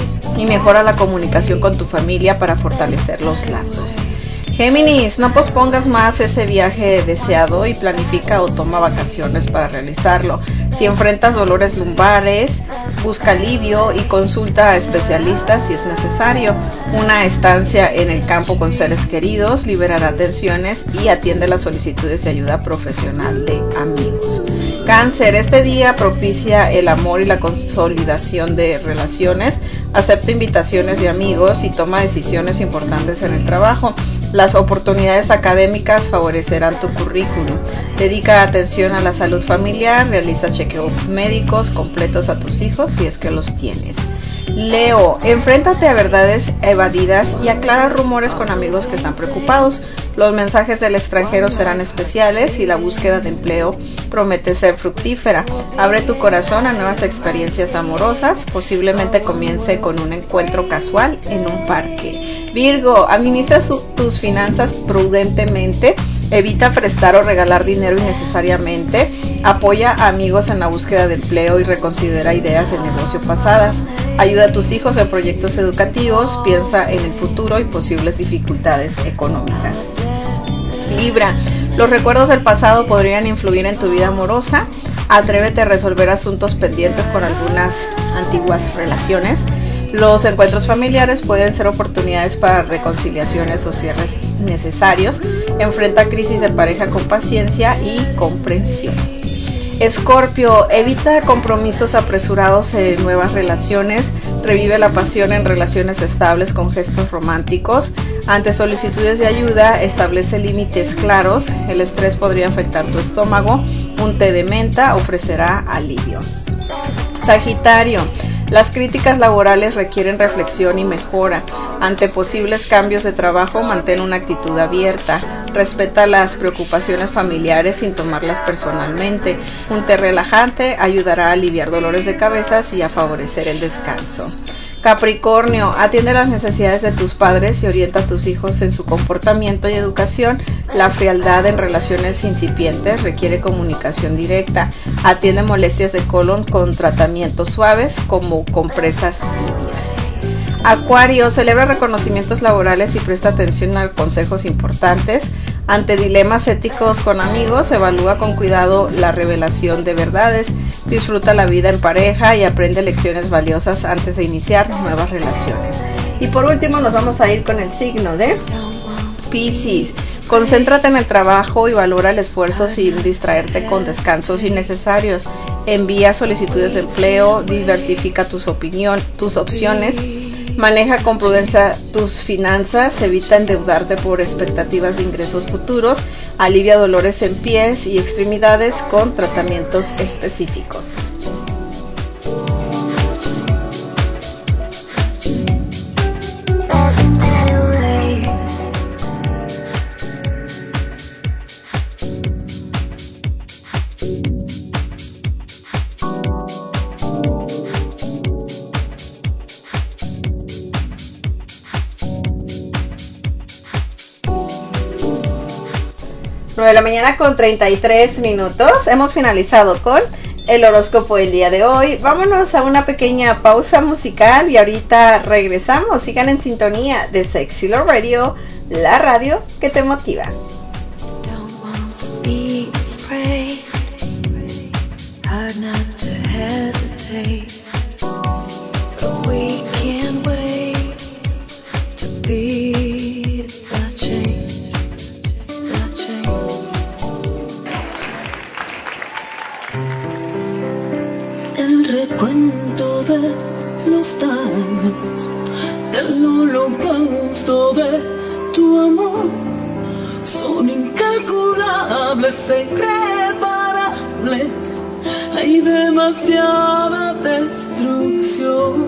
Y mejora la comunicación con tu familia para fortalecer los lazos. Géminis, no pospongas más ese viaje deseado y planifica o toma vacaciones para realizarlo. Si enfrentas dolores lumbares, busca alivio y consulta a especialistas si es necesario. Una estancia en el campo con seres queridos liberará tensiones y atiende las solicitudes de ayuda profesional de amigos. Cáncer, este día propicia el amor y la consolidación de relaciones. Acepta invitaciones de amigos y toma decisiones importantes en el trabajo. Las oportunidades académicas favorecerán tu currículum. Dedica atención a la salud familiar, realiza chequeos médicos completos a tus hijos si es que los tienes. Leo, enfréntate a verdades evadidas y aclara rumores con amigos que están preocupados. Los mensajes del extranjero serán especiales y la búsqueda de empleo promete ser fructífera. Abre tu corazón a nuevas experiencias amorosas, posiblemente comience con un encuentro casual en un parque. Virgo, administra tus finanzas prudentemente, evita prestar o regalar dinero innecesariamente, apoya a amigos en la búsqueda de empleo y reconsidera ideas de negocio pasadas. Ayuda a tus hijos en proyectos educativos, piensa en el futuro y posibles dificultades económicas. Libra, los recuerdos del pasado podrían influir en tu vida amorosa. Atrévete a resolver asuntos pendientes con algunas antiguas relaciones. Los encuentros familiares pueden ser oportunidades para reconciliaciones o cierres necesarios. Enfrenta crisis de pareja con paciencia y comprensión. Escorpio, evita compromisos apresurados en nuevas relaciones. revive la pasión en relaciones estables con gestos románticos. Ante solicitudes de ayuda, establece límites claros. El estrés podría afectar tu estómago. Un té de menta ofrecerá alivio. Sagitario. Las críticas laborales requieren reflexión y mejora. Ante posibles cambios de trabajo, mantén una actitud abierta. Respeta las preocupaciones familiares sin tomarlas personalmente. Un té relajante ayudará a aliviar dolores de cabeza y a favorecer el descanso. Capricornio, atiende las necesidades de tus padres y orienta a tus hijos en su comportamiento y educación. La frialdad en relaciones incipientes requiere comunicación directa. Atiende molestias de colon con tratamientos suaves como compresas tibias. Acuario, celebra reconocimientos laborales y presta atención a consejos importantes. Ante dilemas éticos con amigos, evalúa con cuidado la revelación de verdades. Disfruta la vida en pareja y aprende lecciones valiosas antes de iniciar nuevas relaciones. Y por último nos vamos a ir con el signo de Piscis. Concéntrate en el trabajo y valora el esfuerzo sin distraerte con descansos innecesarios. Envía solicitudes de empleo, diversifica tus opciones. Maneja con prudencia tus finanzas, evita endeudarte por expectativas de ingresos futuros, alivia dolores en pies y extremidades con tratamientos específicos. De la mañana con 33 minutos. Hemos finalizado con el horóscopo del día de hoy. Vámonos a una pequeña pausa musical y ahorita regresamos. Sigan en sintonía de Sexy Love Radio, la radio que te motiva. Recuento de los daños, del holocausto de tu amor, son incalculables e irreparables. Hay demasiada destrucción,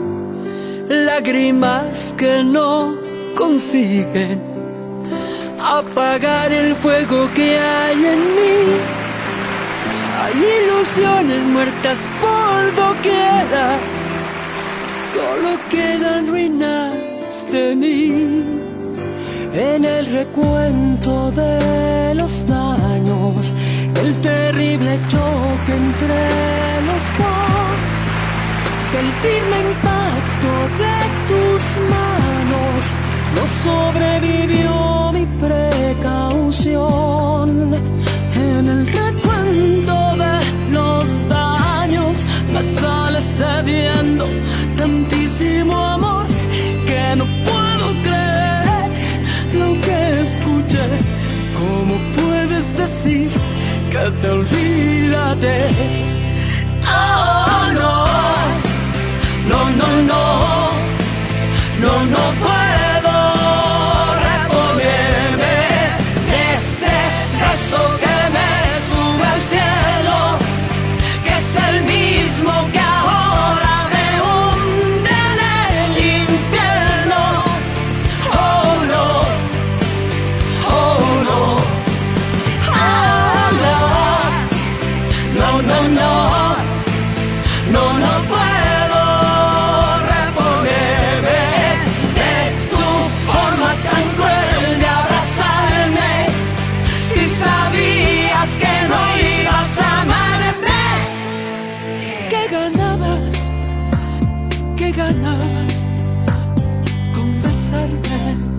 lágrimas que no consiguen apagar el fuego que hay en mí. Hay ilusiones muertas por doquiera, solo quedan ruinas de mí. En el recuento de los daños, el terrible choque entre los dos, el firme impacto de tus manos, no sobrevivió mi precaución. En el recuento de los daños me sales debiendo tantísimo amor que no puedo creer lo que escuché. ¿Cómo puedes decir que te olvidaré? Oh, no, no, no, no, no, no puedo reponerme de ese beso que me sube al cielo, que es el mismo que ahora me hunde en el infierno. Oh no, oh no, oh no, no, no, no, no, no puedo reponerme de tu forma tan cruel de abrazarme. Si sabías que no ibas a amarme, ¿qué ganabas? ¿Qué ganabas con besarme?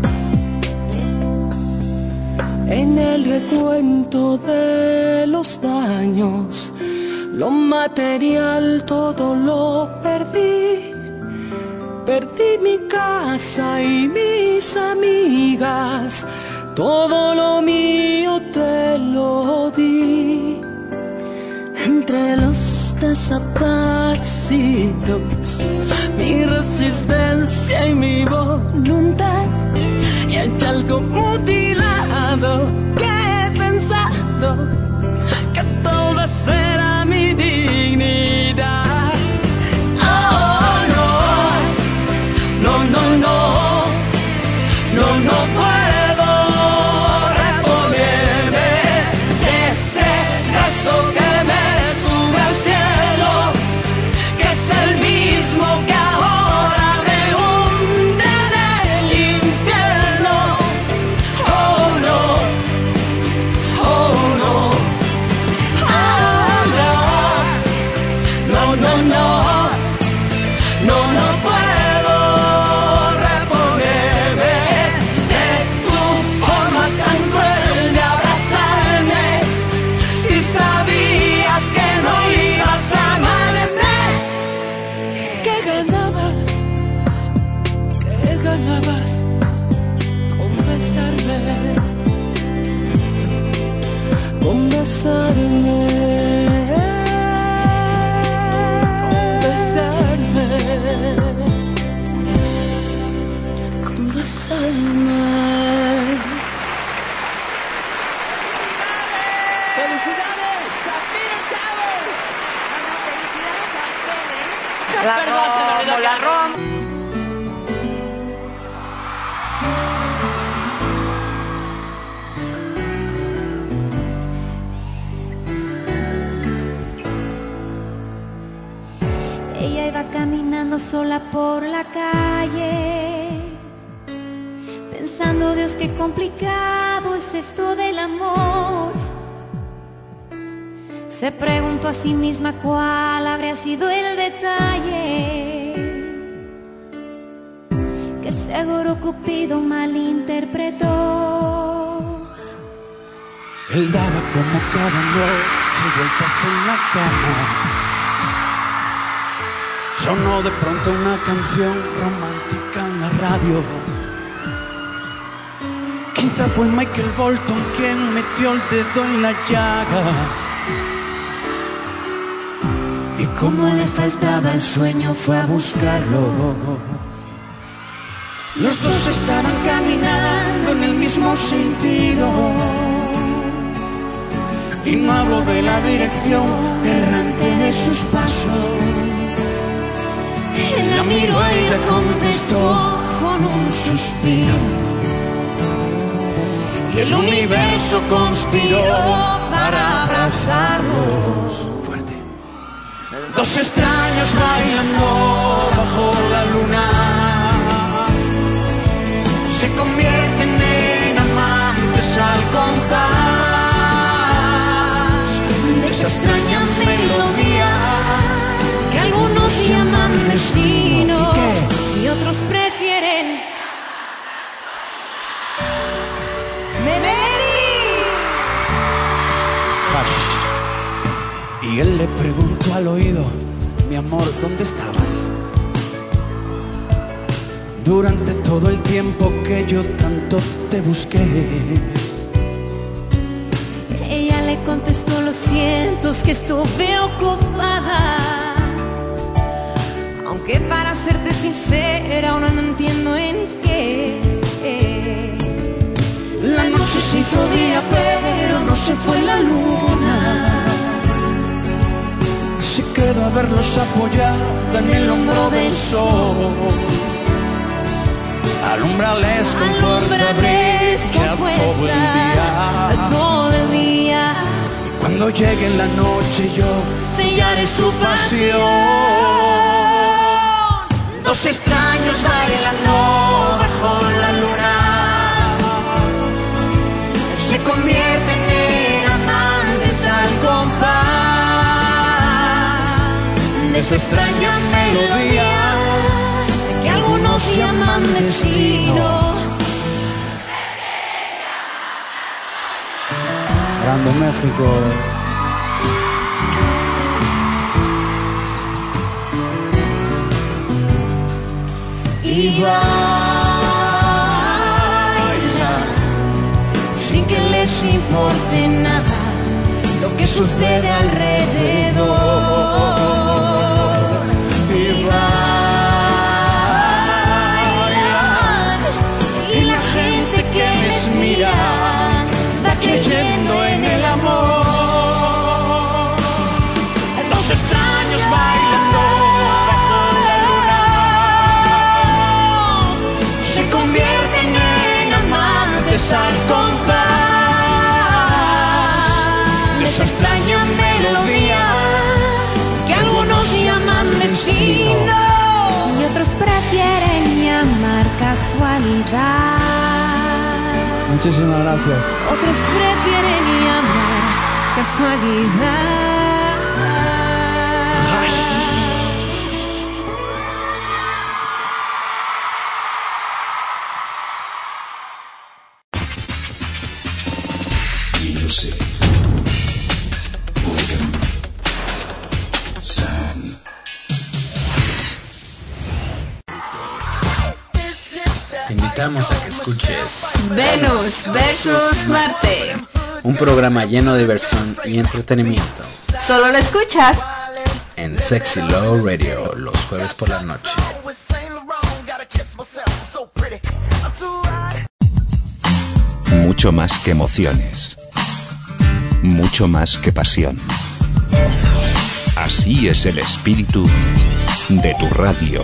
En el recuento de los daños, lo material todo lo perdí. Perdí mi casa y mis amigas, todo lo mío te lo di. Entre los desaparecidos latidos, mi resistencia y mi voluntad. Y hay algo mutilado que he pensado que todo será mi dignidad. Oh, no, no, no, no, no, no puedo reponerme de ese beso que me sube al cielo, que es el mismo que ahora me hunde en el infierno. Oh no, oh no, oh no, no, no, no, no, no puedo reponerme de tu forma tan cruel de abrazarme. Si sabías que no ibas a amarme, ¿qué ganabas? ¿Qué ganabas con besarme? Con besarme, con besarme, con besarme. ¡Felicidades! ¡Zafiro Chávez! La Romo, la Romo. Ella iba caminando sola por la calle, pensando, Dios, qué complicado es esto del amor. Se preguntó a sí misma cuál habría sido el detalle que seguro Cupido malinterpretó. Él daba como cada noche vueltas en la cama. Sonó de pronto una canción romántica en la radio. Quizá fue Michael Bolton quien metió el dedo en la llaga. Y como le faltaba el sueño fue a buscarlo. Los dos estaban caminando en el mismo sentido. Y no hablo de la dirección errante de sus pasos. Él la miró y le contestó con un suspiro. Y el universo conspiró para abrazarlos. Fuerte. Dos extraños bailando bajo la luna se convierten en amantes al compás de esa extraña melodía que algunos llaman destino y otros prefieren Melody. Y él le preguntó al oído: mi amor, ¿dónde estabas? Durante todo el tiempo que yo tanto te busqué. Ella le contestó: lo siento, es que estuve ocupada. Aunque para serte sincera, ahora no entiendo en qué. La noche se hizo día, pero no se fue la luna. Se quedó a verlos apoyada en el hombro del sol. Alumbrales con fuerza, brilla todo el día. Y cuando llegue la noche yo sellaré su pasión. Dos extraños bailando bajo la luna se convierten en amantes al compás de esa extraña melodía que algunos llaman destino. Grande México. Y baila sin que les importe nada lo que sucede alrededor. Y Muchísimas gracias. Otros prefieren llamar casualidad. Music. Rhythm. Sound. Te invitamos a que escuches Venus versus Marte. un programa lleno de diversión y entretenimiento Solo lo escuchas en Sexy Love Radio los jueves por la noche. Mucho más que emociones. Mucho más que pasión. Así es el espíritu de tu radio.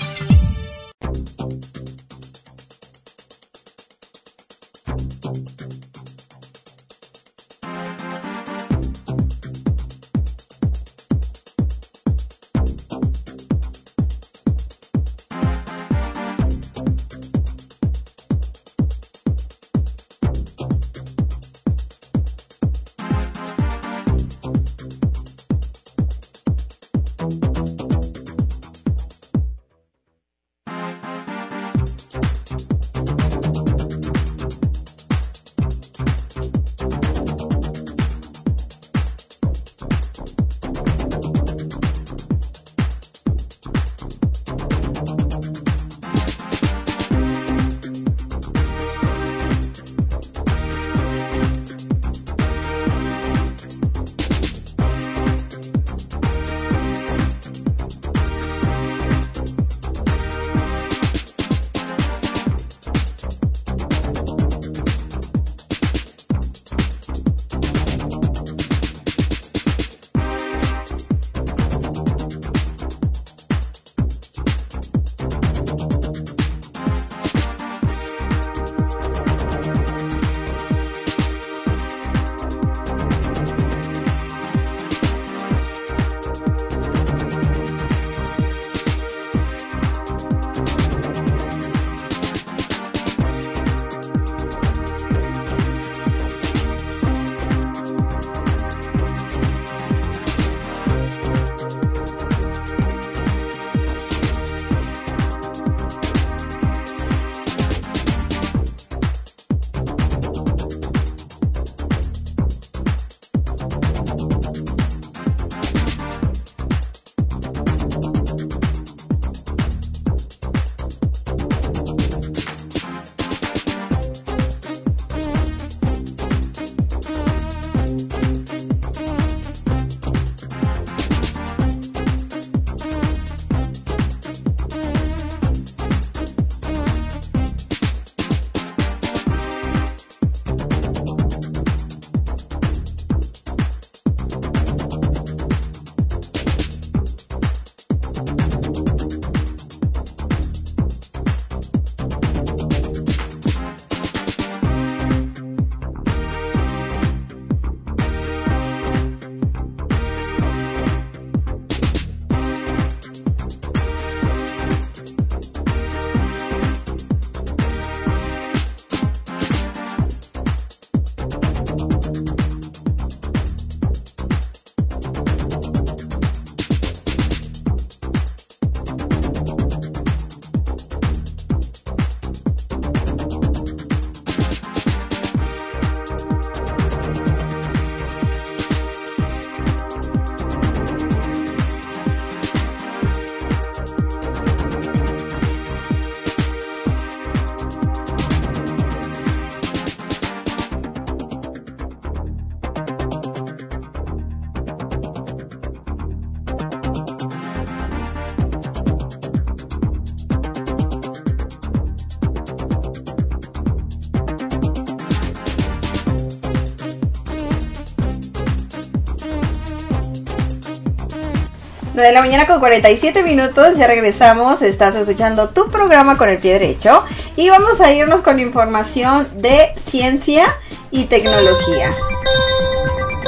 De la mañana con 47 minutos, ya regresamos, estás escuchando tu programa con el pie derecho y vamos a irnos con información de ciencia y tecnología.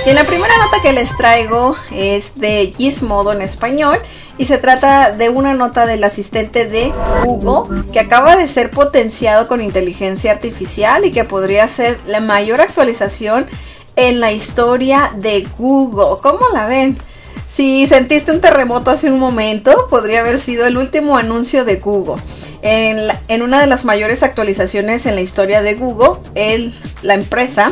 Y en la primera nota que les traigo es de Gizmodo en español y se trata de una nota del asistente de Google que acaba de ser potenciado con inteligencia artificial y que podría ser la mayor actualización en la historia de Google. ¿Cómo la ven? Si sentiste un terremoto hace un momento, podría haber sido el último anuncio de Google. En una de las mayores actualizaciones en la historia de Google, la empresa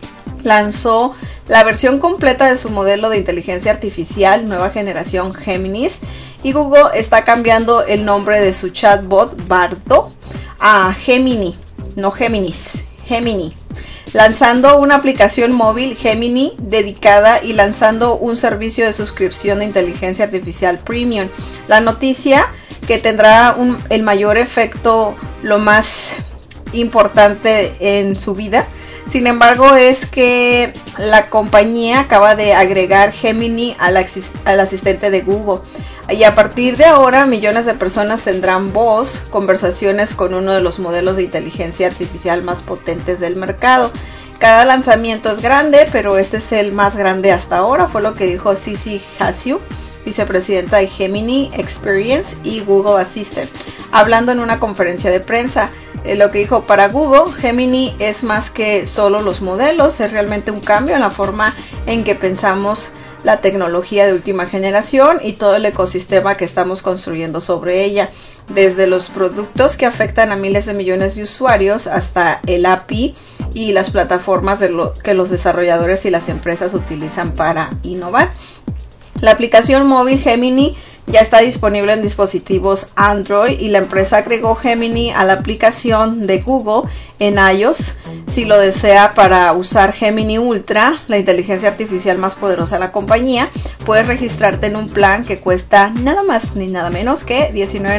lanzó la versión completa de su modelo de inteligencia artificial nueva generación Géminis, y Google está cambiando el nombre de su chatbot Bardo a Gemini, no Géminis, Gemini, lanzando una aplicación móvil Gemini dedicada y lanzando un servicio de suscripción de inteligencia artificial premium. La noticia que tendrá el mayor efecto, lo más importante en su vida, sin embargo, es que la compañía acaba de agregar Gemini al asistente de Google. Y a partir de ahora, millones de personas tendrán voz, conversaciones con uno de los modelos de inteligencia artificial más potentes del mercado. Cada lanzamiento es grande, pero este es el más grande hasta ahora, fue lo que dijo Cici Hasiu, vicepresidenta de Gemini Experience y Google Assistant, hablando en una conferencia de prensa. Lo que dijo: para Google, Gemini es más que solo los modelos, es realmente un cambio en la forma en que pensamos la tecnología de última generación y todo el ecosistema que estamos construyendo sobre ella, desde los productos que afectan a miles de millones de usuarios hasta el API y las plataformas que los desarrolladores y las empresas utilizan para innovar. La aplicación móvil Gemini ya está disponible en dispositivos Android y la empresa agregó Gemini a la aplicación de Google en iOS. Si lo desea para usar Gemini Ultra, la inteligencia artificial más poderosa de la compañía, puedes registrarte en un plan que cuesta nada más ni nada menos que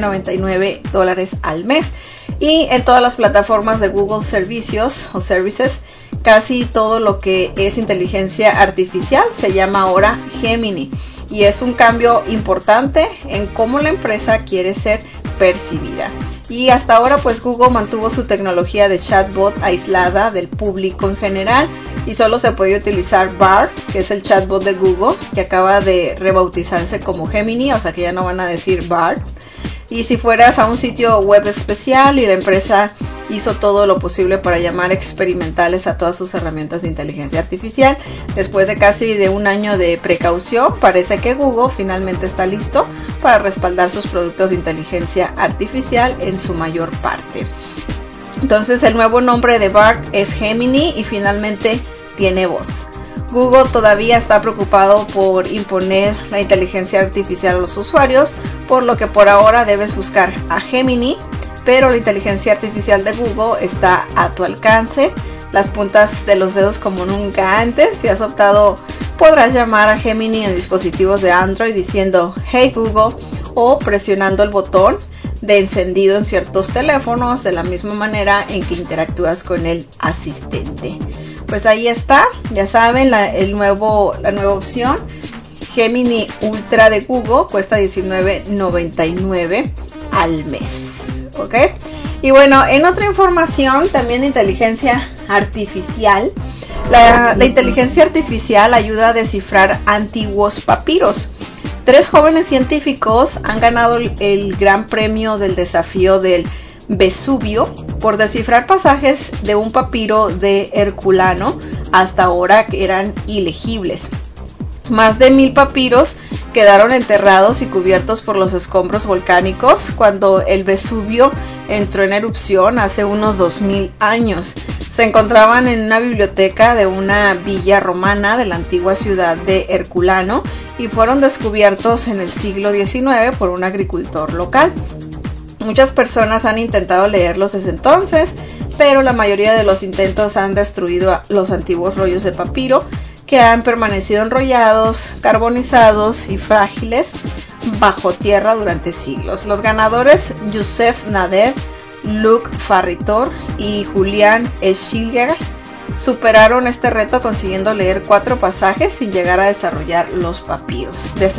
$19.99 al mes. Y en todas las plataformas de Google Servicios o Services, casi todo lo que es inteligencia artificial se llama ahora Gemini. Y es un cambio importante en cómo la empresa quiere ser percibida. Y hasta ahora pues Google mantuvo su tecnología de chatbot aislada del público en general y solo se podía utilizar Bard, que es el chatbot de Google, que acaba de rebautizarse como Gemini, o sea que ya no van a decir Bard. Y si fueras a un sitio web especial y la empresa hizo todo lo posible para llamar experimentales a todas sus herramientas de inteligencia artificial, después de casi de un año de precaución, parece que Google finalmente está listo para respaldar sus productos de inteligencia artificial en su mayor parte. Entonces el nuevo nombre de Bard es Gemini y finalmente tiene voz. Google todavía está preocupado por imponer la inteligencia artificial a los usuarios, por lo que por ahora debes buscar a Gemini, pero la inteligencia artificial de Google está a tu alcance, las puntas de los dedos como nunca antes. Si has optado, podrás llamar a Gemini en dispositivos de Android diciendo "Hey Google" o presionando el botón de encendido en ciertos teléfonos, de la misma manera en que interactúas con el asistente. Pues ahí está, ya saben, la nueva opción Gemini Ultra de Google cuesta $19.99 al mes, ¿ok? Y bueno, en otra información también de inteligencia artificial, la inteligencia artificial ayuda a descifrar antiguos papiros. 3 jóvenes científicos han ganado el gran premio del desafío del Vesubio por descifrar pasajes de un papiro de Herculano hasta ahora que eran ilegibles. Más de 1000 papiros quedaron enterrados y cubiertos por los escombros volcánicos cuando el Vesubio entró en erupción hace unos 2000 años. Se encontraban en una biblioteca de una villa romana de la antigua ciudad de Herculano y fueron descubiertos en el siglo XIX por un agricultor local. Muchas personas han intentado leerlos desde entonces, pero la mayoría de los intentos han destruido los antiguos rollos de papiro que han permanecido enrollados, carbonizados y frágiles bajo tierra durante siglos. Los ganadores Youssef Nader, Luc Farritor y Julian Eschliger superaron este reto consiguiendo leer 4 pasajes sin llegar a desenrollar los papiros.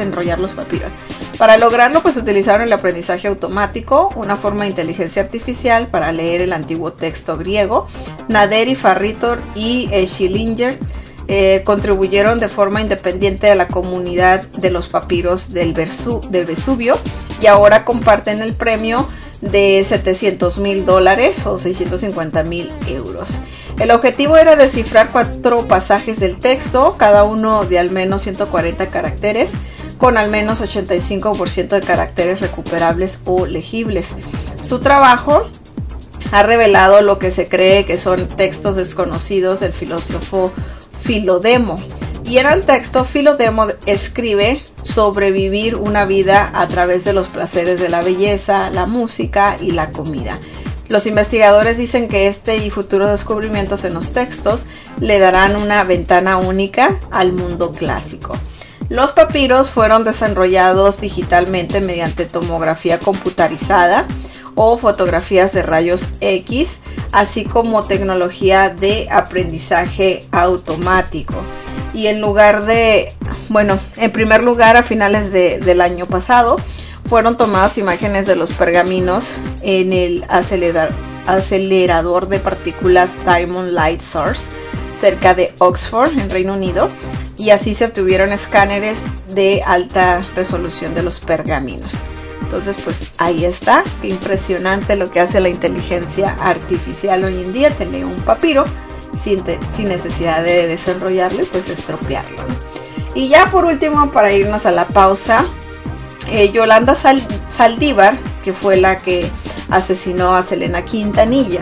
Para lograrlo, pues utilizaron el aprendizaje automático, una forma de inteligencia artificial para leer el antiguo texto griego. Nader y Farritor y Eschliger contribuyeron de forma independiente a la comunidad de los papiros del Vesubio y ahora comparten el premio de $700,000 o 650,000 euros. El objetivo era descifrar 4 pasajes del texto, cada uno de al menos 140 caracteres, con al menos 85% de caracteres recuperables o legibles. Su trabajo ha revelado lo que se cree que son textos desconocidos del filósofo Filodemo. Y en el texto, Filodemo escribe sobre vivir una vida a través de los placeres de la belleza, la música y la comida. Los investigadores dicen que este y futuros descubrimientos en los textos le darán una ventana única al mundo clásico. Los papiros fueron desarrollados digitalmente mediante tomografía computarizada o fotografías de rayos X, así como tecnología de aprendizaje automático. Y en primer lugar, a finales del año pasado, fueron tomadas imágenes de los pergaminos en el acelerador de partículas Diamond Light Source cerca de Oxford, en Reino Unido, y así se obtuvieron escáneres de alta resolución de los pergaminos. Entonces, pues ahí está, impresionante lo que hace la inteligencia artificial hoy en día. Te lee un papiro sin necesidad de desarrollarlo y pues estropearlo, ¿no? Y ya por último, para irnos a la pausa, Yolanda Saldívar, que fue la que asesinó a Selena Quintanilla,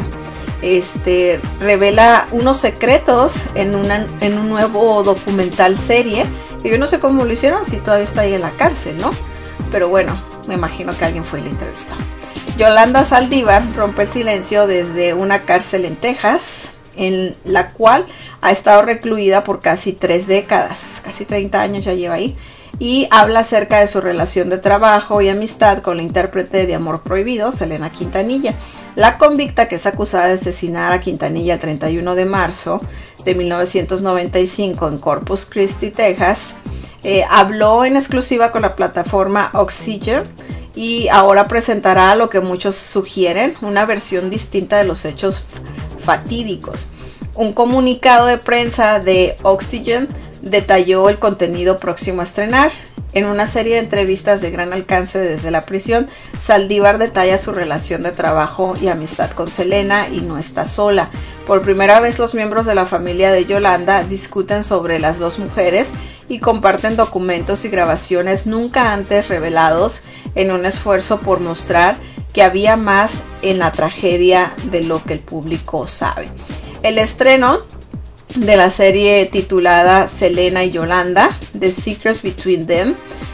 revela unos secretos en un nuevo documental serie, que yo no sé cómo lo hicieron, si todavía está ahí en la cárcel, ¿no? Pero bueno, me imagino que alguien fue y la entrevistó. Yolanda Saldívar rompe el silencio desde una cárcel en Texas, en la cual ha estado recluida por casi 3 décadas, casi 30 años ya lleva ahí, y habla acerca de su relación de trabajo y amistad con la intérprete de Amor Prohibido, Selena Quintanilla. La convicta, que es acusada de asesinar a Quintanilla el 31 de marzo de 1995 en Corpus Christi, Texas, habló en exclusiva con la plataforma Oxygen y ahora presentará lo que muchos sugieren, una versión distinta de los hechos fatídicos. Un comunicado de prensa de Oxygen detalló el contenido próximo a estrenar. En una serie de entrevistas de gran alcance desde la prisión, Saldívar detalla su relación de trabajo y amistad con Selena y no está sola. Por primera vez, los miembros de la familia de Yolanda discuten sobre las dos mujeres y comparten documentos y grabaciones nunca antes revelados en un esfuerzo por mostrar que había más en la tragedia de lo que el público sabe. El estreno de la serie titulada Selena y Yolanda, The Secrets Between Them,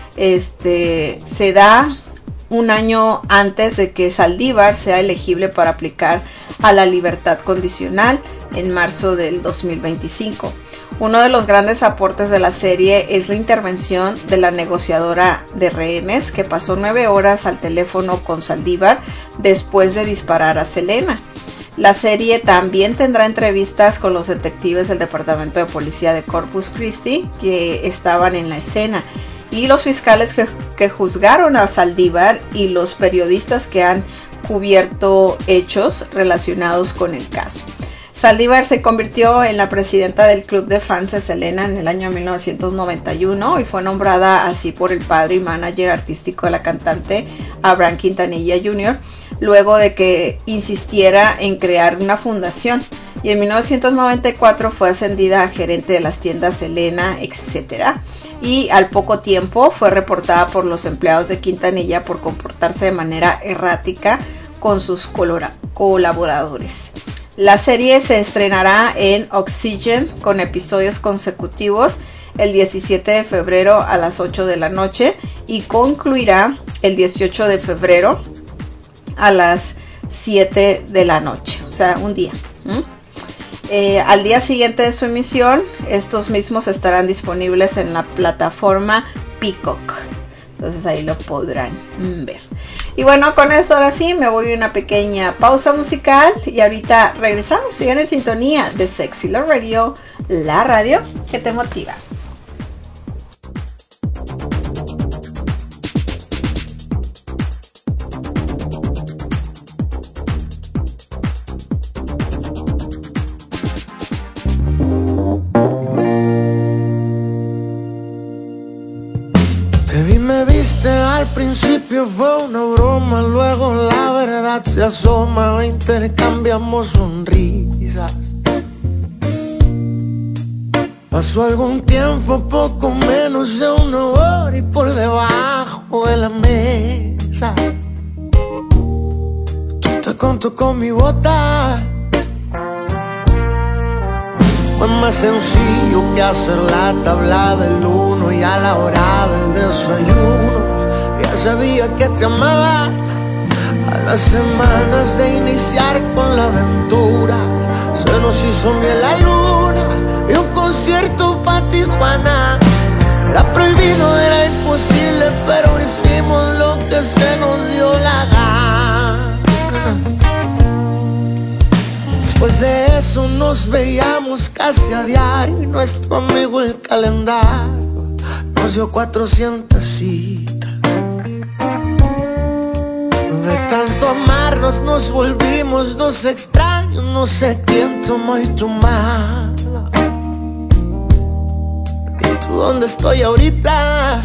se da un año antes de que Saldívar sea elegible para aplicar a la libertad condicional en marzo del 2025. Uno de los grandes aportes de la serie es la intervención de la negociadora de rehenes, que pasó 9 horas al teléfono con Saldívar después de disparar a Selena. La serie también tendrá entrevistas con los detectives del Departamento de Policía de Corpus Christi que estaban en la escena, y los fiscales que juzgaron a Saldívar y los periodistas que han cubierto hechos relacionados con el caso. Saldívar se convirtió en la presidenta del club de fans de Selena en el año 1991 y fue nombrada así por el padre y manager artístico de la cantante, Abraham Quintanilla Jr., luego de que insistiera en crear una fundación, y en 1994 fue ascendida a gerente de las tiendas Selena, etc. Y al poco tiempo fue reportada por los empleados de Quintanilla por comportarse de manera errática con sus colaboradores. La serie se estrenará en Oxygen con episodios consecutivos el 17 de febrero a las 8 de la noche y concluirá el 18 de febrero a las 7 de la noche, o sea, un día. Al día siguiente de su emisión, estos mismos estarán disponibles en la plataforma Peacock, entonces ahí lo podrán ver. Y bueno, con esto ahora sí me voy a una pequeña pausa musical y ahorita regresamos. Sigan en sintonía de Sexy Love Radio, la radio que te motiva. al principio fue una broma, luego la verdad se asoma, intercambiamos sonrisas. Pasó algún tiempo, poco menos de una hora, y por debajo de la mesa tú te contó con mi bota. Fue más sencillo que hacer la tabla del uno, y a la hora del desayuno ya sabía que te amaba. A las semanas de iniciar con la aventura se nos hizo miel la luna y un concierto pa' Tijuana. Era prohibido, era imposible, pero hicimos lo que se nos dio la gana. Después de eso nos veíamos casi a diario, y nuestro amigo el calendario nos dio 400 citas. De tanto amarnos nos volvimos dos extraños, no sé quién tomó y tu mala. ¿Y tú dónde estoy ahorita?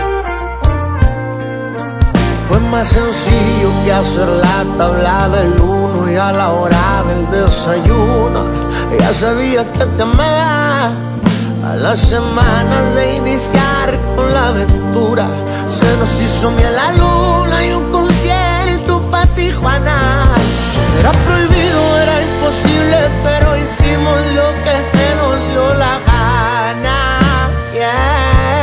Fue más sencillo que hacer la tabla del uno, y a la hora del desayuno ya sabía que te amaba. A las semanas de iniciar con la aventura se nos hizo miel la luna y un concierto pa' Tijuana. Era prohibido, era imposible, pero hicimos lo que se nos dio la gana. Yeah.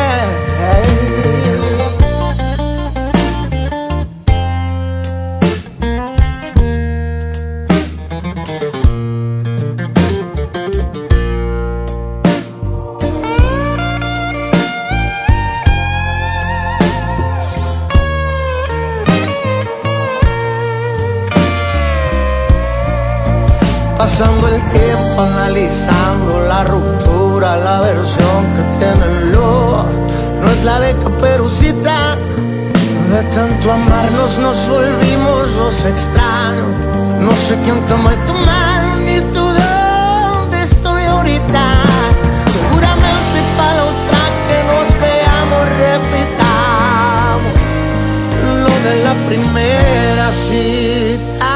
Pasando el tiempo analizando la ruptura, la versión que tiene el lobo no es la de Caperucita. De tanto amarnos nos volvimos los extraños, no sé quién tomó tu mano ni tú dónde estoy ahorita. Seguramente para la otra que nos veamos repitamos lo de la primera cita.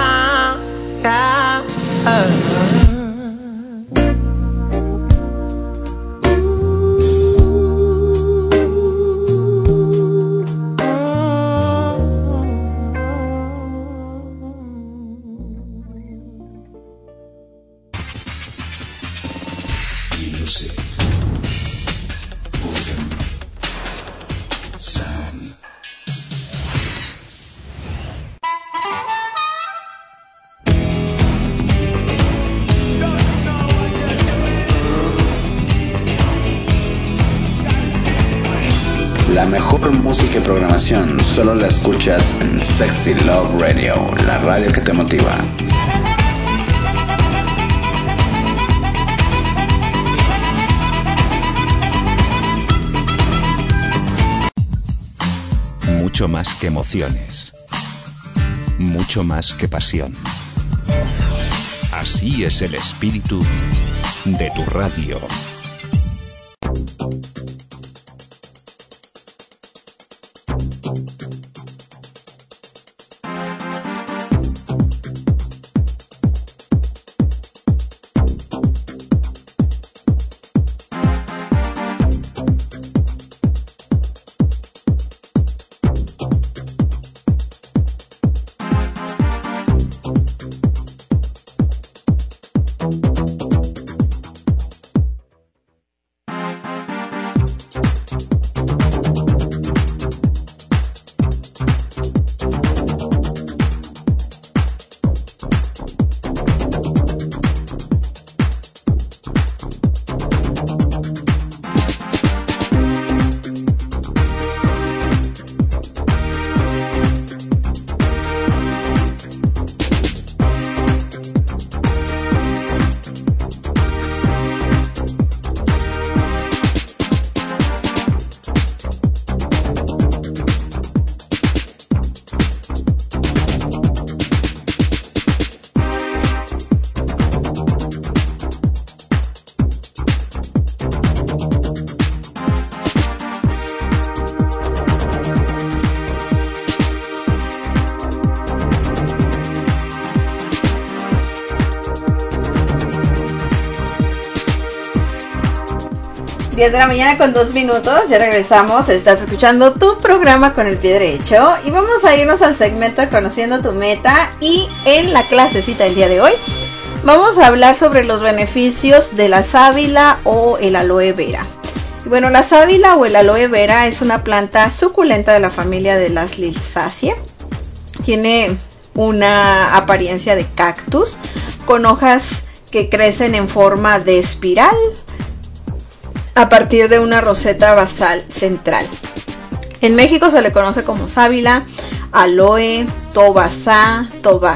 La mejor música y programación solo la escuchas en Sexy Love Radio, la radio que te motiva. Mucho más que emociones, mucho más que pasión. Así es el espíritu de tu radio. 10 de la mañana con 2 minutos, ya regresamos, estás escuchando tu programa con el pie derecho y vamos a irnos al segmento de Conociendo tu Meta. Y en la clasecita del día de hoy vamos a hablar sobre los beneficios de la sábila o el aloe vera. Y bueno, la sábila o el aloe vera es una planta suculenta de la familia de las Liliaceae. Tiene una apariencia de cactus con hojas que crecen en forma de espiral a partir de una roseta basal central. En México se le conoce como sábila, aloe, tobacá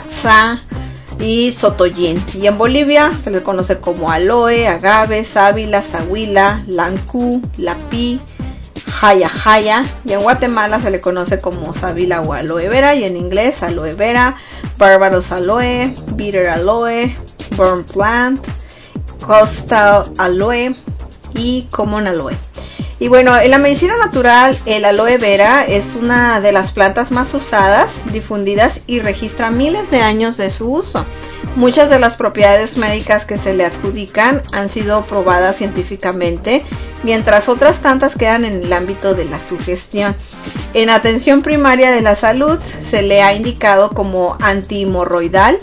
y sotollín. Y en Bolivia se le conoce como aloe, agave, sábila, sahuila, lancú, lapí, jaya. Y en Guatemala se le conoce como sábila o aloe vera. Y en inglés aloe vera, barbados aloe, bitter aloe, burn plant, coastal aloe y common aloe. Y bueno, en la medicina natural el aloe vera es una de las plantas más usadas, difundidas y registra miles de años de su uso. Muchas de las propiedades médicas que se le adjudican han sido probadas científicamente, mientras otras tantas quedan en el ámbito de la sugestión. En atención primaria de la salud se le ha indicado como antihemorroidal,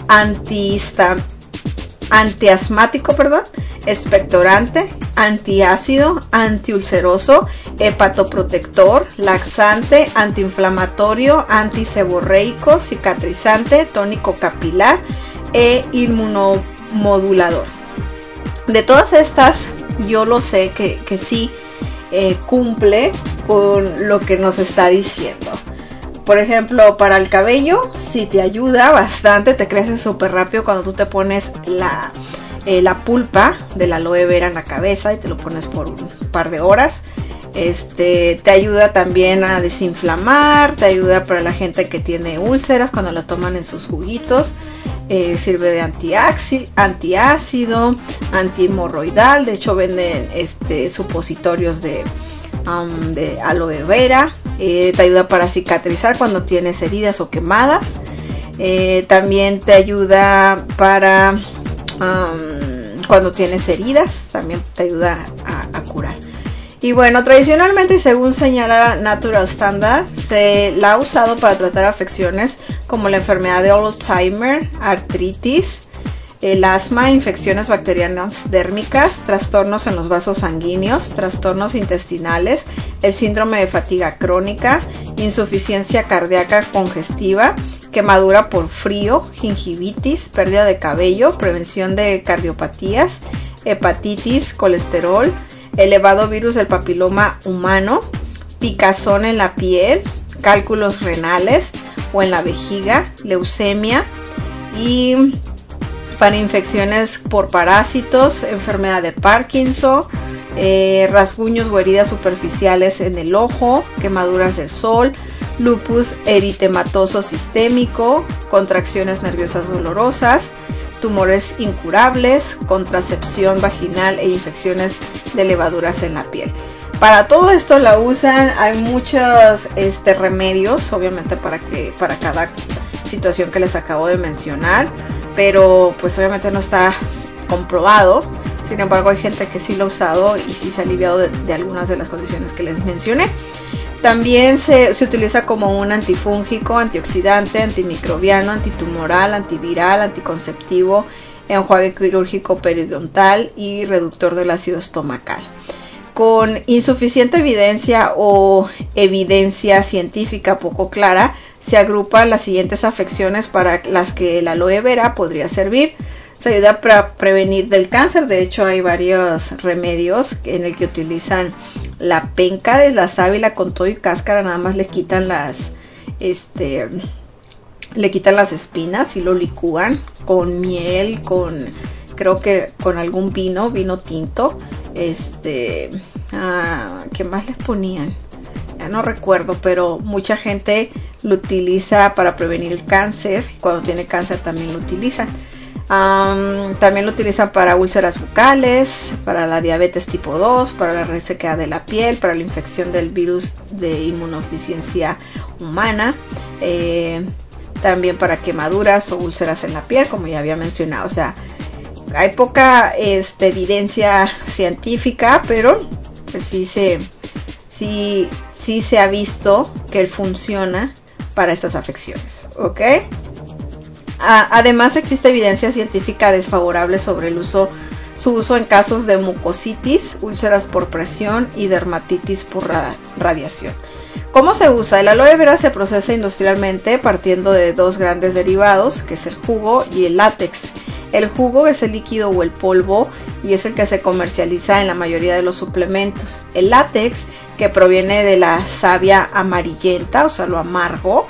antiasmático, expectorante, antiácido, antiulceroso, hepatoprotector, laxante, antiinflamatorio, antiseborreico, cicatrizante, tónico capilar e inmunomodulador. De todas estas, yo lo sé que sí cumple con lo que nos está diciendo. Por ejemplo, para el cabello, sí te ayuda bastante, te crece súper rápido cuando tú te pones la pulpa del aloe vera en la cabeza y te lo pones por un par de horas. Te ayuda también a desinflamar, te ayuda para la gente que tiene úlceras cuando lo toman en sus juguitos. Sirve de antiácido, antihemorroidal. De hecho venden supositorios de aloe vera. Te ayuda para cicatrizar cuando tienes heridas o quemadas. También te ayuda para cuando tienes heridas, también te ayuda a curar. Y bueno, tradicionalmente y según señala Natural Standard, se la ha usado para tratar afecciones como la enfermedad de Alzheimer, artritis, el asma, infecciones bacterianas dérmicas, trastornos en los vasos sanguíneos, trastornos intestinales, el síndrome de fatiga crónica, insuficiencia cardíaca congestiva, quemadura por frío, gingivitis, pérdida de cabello, prevención de cardiopatías, hepatitis, colesterol, elevado virus del papiloma humano, picazón en la piel, cálculos renales o en la vejiga, leucemia y para infecciones por parásitos, enfermedad de Parkinson, rasguños o heridas superficiales en el ojo, quemaduras del sol, lupus eritematoso sistémico, contracciones nerviosas dolorosas, tumores incurables, contracepción vaginal e infecciones de levaduras en la piel. Para todo esto la usan, hay muchos remedios, obviamente para cada situación que les acabo de mencionar, pero pues obviamente no está comprobado. Sin embargo, hay gente que sí lo ha usado y sí se ha aliviado de algunas de las condiciones que les mencioné. También se utiliza como un antifúngico, antioxidante, antimicrobiano, antitumoral, antiviral, anticonceptivo, enjuague quirúrgico periodontal y reductor del ácido estomacal. Con insuficiente evidencia o evidencia científica poco clara, se agrupan las siguientes afecciones para las que el aloe vera podría servir. Se ayuda para prevenir del cáncer. De hecho, hay varios remedios en el que utilizan la penca de la sábila con todo y cáscara, nada más le quitan las espinas y lo licúan con miel, creo que con algún vino tinto. ¿Qué más les ponían? Ya no recuerdo, pero mucha gente lo utiliza para prevenir el cáncer. Cuando tiene cáncer también lo utilizan. También lo utilizan para úlceras bucales, para la diabetes tipo 2, para la resequedad de la piel, para la infección del virus de inmunodeficiencia humana, también para quemaduras o úlceras en la piel, como ya había mencionado. O sea, hay poca evidencia científica, pero pues sí se ha visto que funciona para estas afecciones, ¿ok? Además existe evidencia científica desfavorable sobre su uso en casos de mucositis, úlceras por presión y dermatitis por radiación. ¿Cómo se usa? El aloe vera se procesa industrialmente partiendo de dos grandes derivados, que es el jugo y el látex. El jugo es el líquido o el polvo y es el que se comercializa en la mayoría de los suplementos. El látex, que proviene de la savia amarillenta, o sea, lo amargo,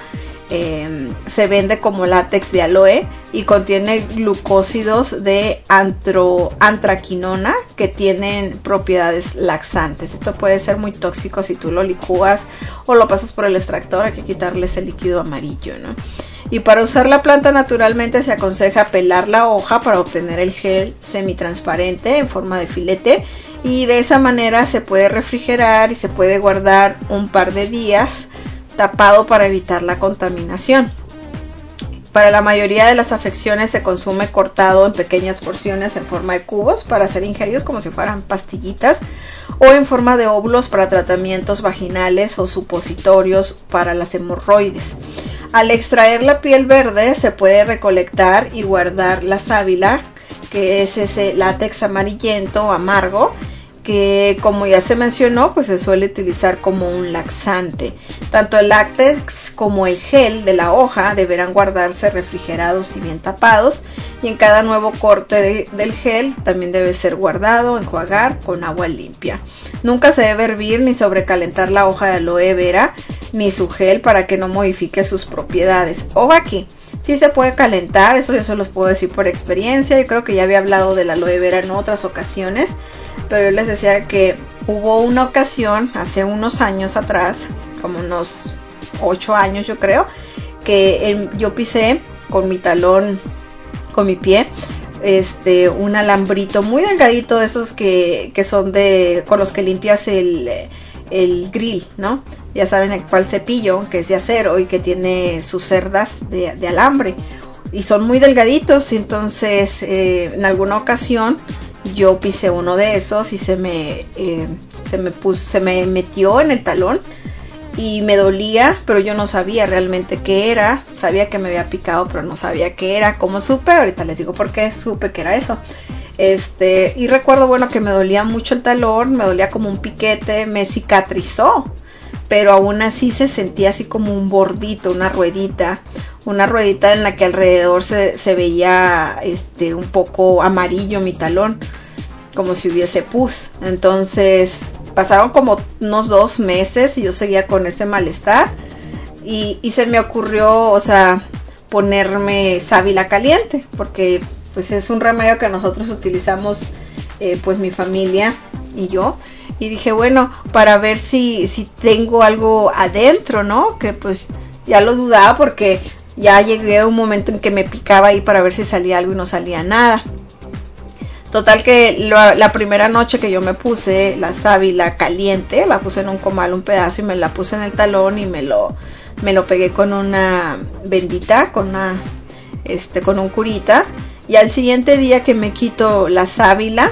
se vende como látex de aloe y contiene glucósidos de antraquinona que tienen propiedades laxantes. Esto puede ser muy tóxico si tú lo licúas o lo pasas por el extractor. Hay que quitarle ese líquido amarillo, ¿no? Y para usar la planta naturalmente se aconseja pelar la hoja para obtener el gel semitransparente en forma de filete, y de esa manera se puede refrigerar y se puede guardar un par de días tapado para evitar la contaminación. Para la mayoría de las afecciones se consume cortado en pequeñas porciones en forma de cubos para ser ingeridos como si fueran pastillitas, o en forma de óvulos para tratamientos vaginales o supositorios para las hemorroides. Al extraer la piel verde se puede recolectar y guardar la sábila, que es ese látex amarillento amargo, que como ya se mencionó, pues se suele utilizar como un laxante. Tanto el látex como el gel de la hoja deberán guardarse refrigerados y bien tapados, y en cada nuevo corte del gel también debe ser guardado, enjuagar con agua limpia. Nunca se debe hervir ni sobrecalentar la hoja de aloe vera ni su gel para que no modifique sus propiedades. Ojo aquí, sí se puede calentar, eso yo se los puedo decir por experiencia. Yo creo que ya había hablado de la aloe vera en otras ocasiones, pero yo les decía que hubo una ocasión hace unos años atrás, como unos 8 años yo creo, que yo pisé con mi talón, con mi pie, un alambrito muy delgadito, de esos que son con los que limpias el grill, ¿no? Ya saben cuál cepillo, que es de acero y que tiene sus cerdas de alambre, y son muy delgaditos. Y entonces en alguna ocasión yo pisé uno de esos y se me metió en el talón y me dolía, pero yo no sabía realmente qué era. Sabía que me había picado, pero no sabía qué era. ¿Cómo supe? Ahorita les digo por qué supe que era eso. Y recuerdo, bueno, que me dolía mucho el talón, me dolía como un piquete, me cicatrizó, pero aún así se sentía así como un bordito, una ruedita en la que alrededor se veía un poco amarillo mi talón, como si hubiese pus. Entonces pasaron como unos 2 meses y yo seguía con ese malestar, y se me ocurrió, o sea, ponerme sábila caliente, porque pues es un remedio que nosotros utilizamos, pues mi familia y yo. Y dije, bueno, para ver si tengo algo adentro, ¿no? Que pues ya lo dudaba, porque ya llegué a un momento en que me picaba ahí para ver si salía algo y no salía nada. Total que la primera noche que yo me puse la sábila caliente, la puse en un comal, un pedazo, y me la puse en el talón y me lo pegué con una vendita, con un curita. Y al siguiente día que me quito la sábila,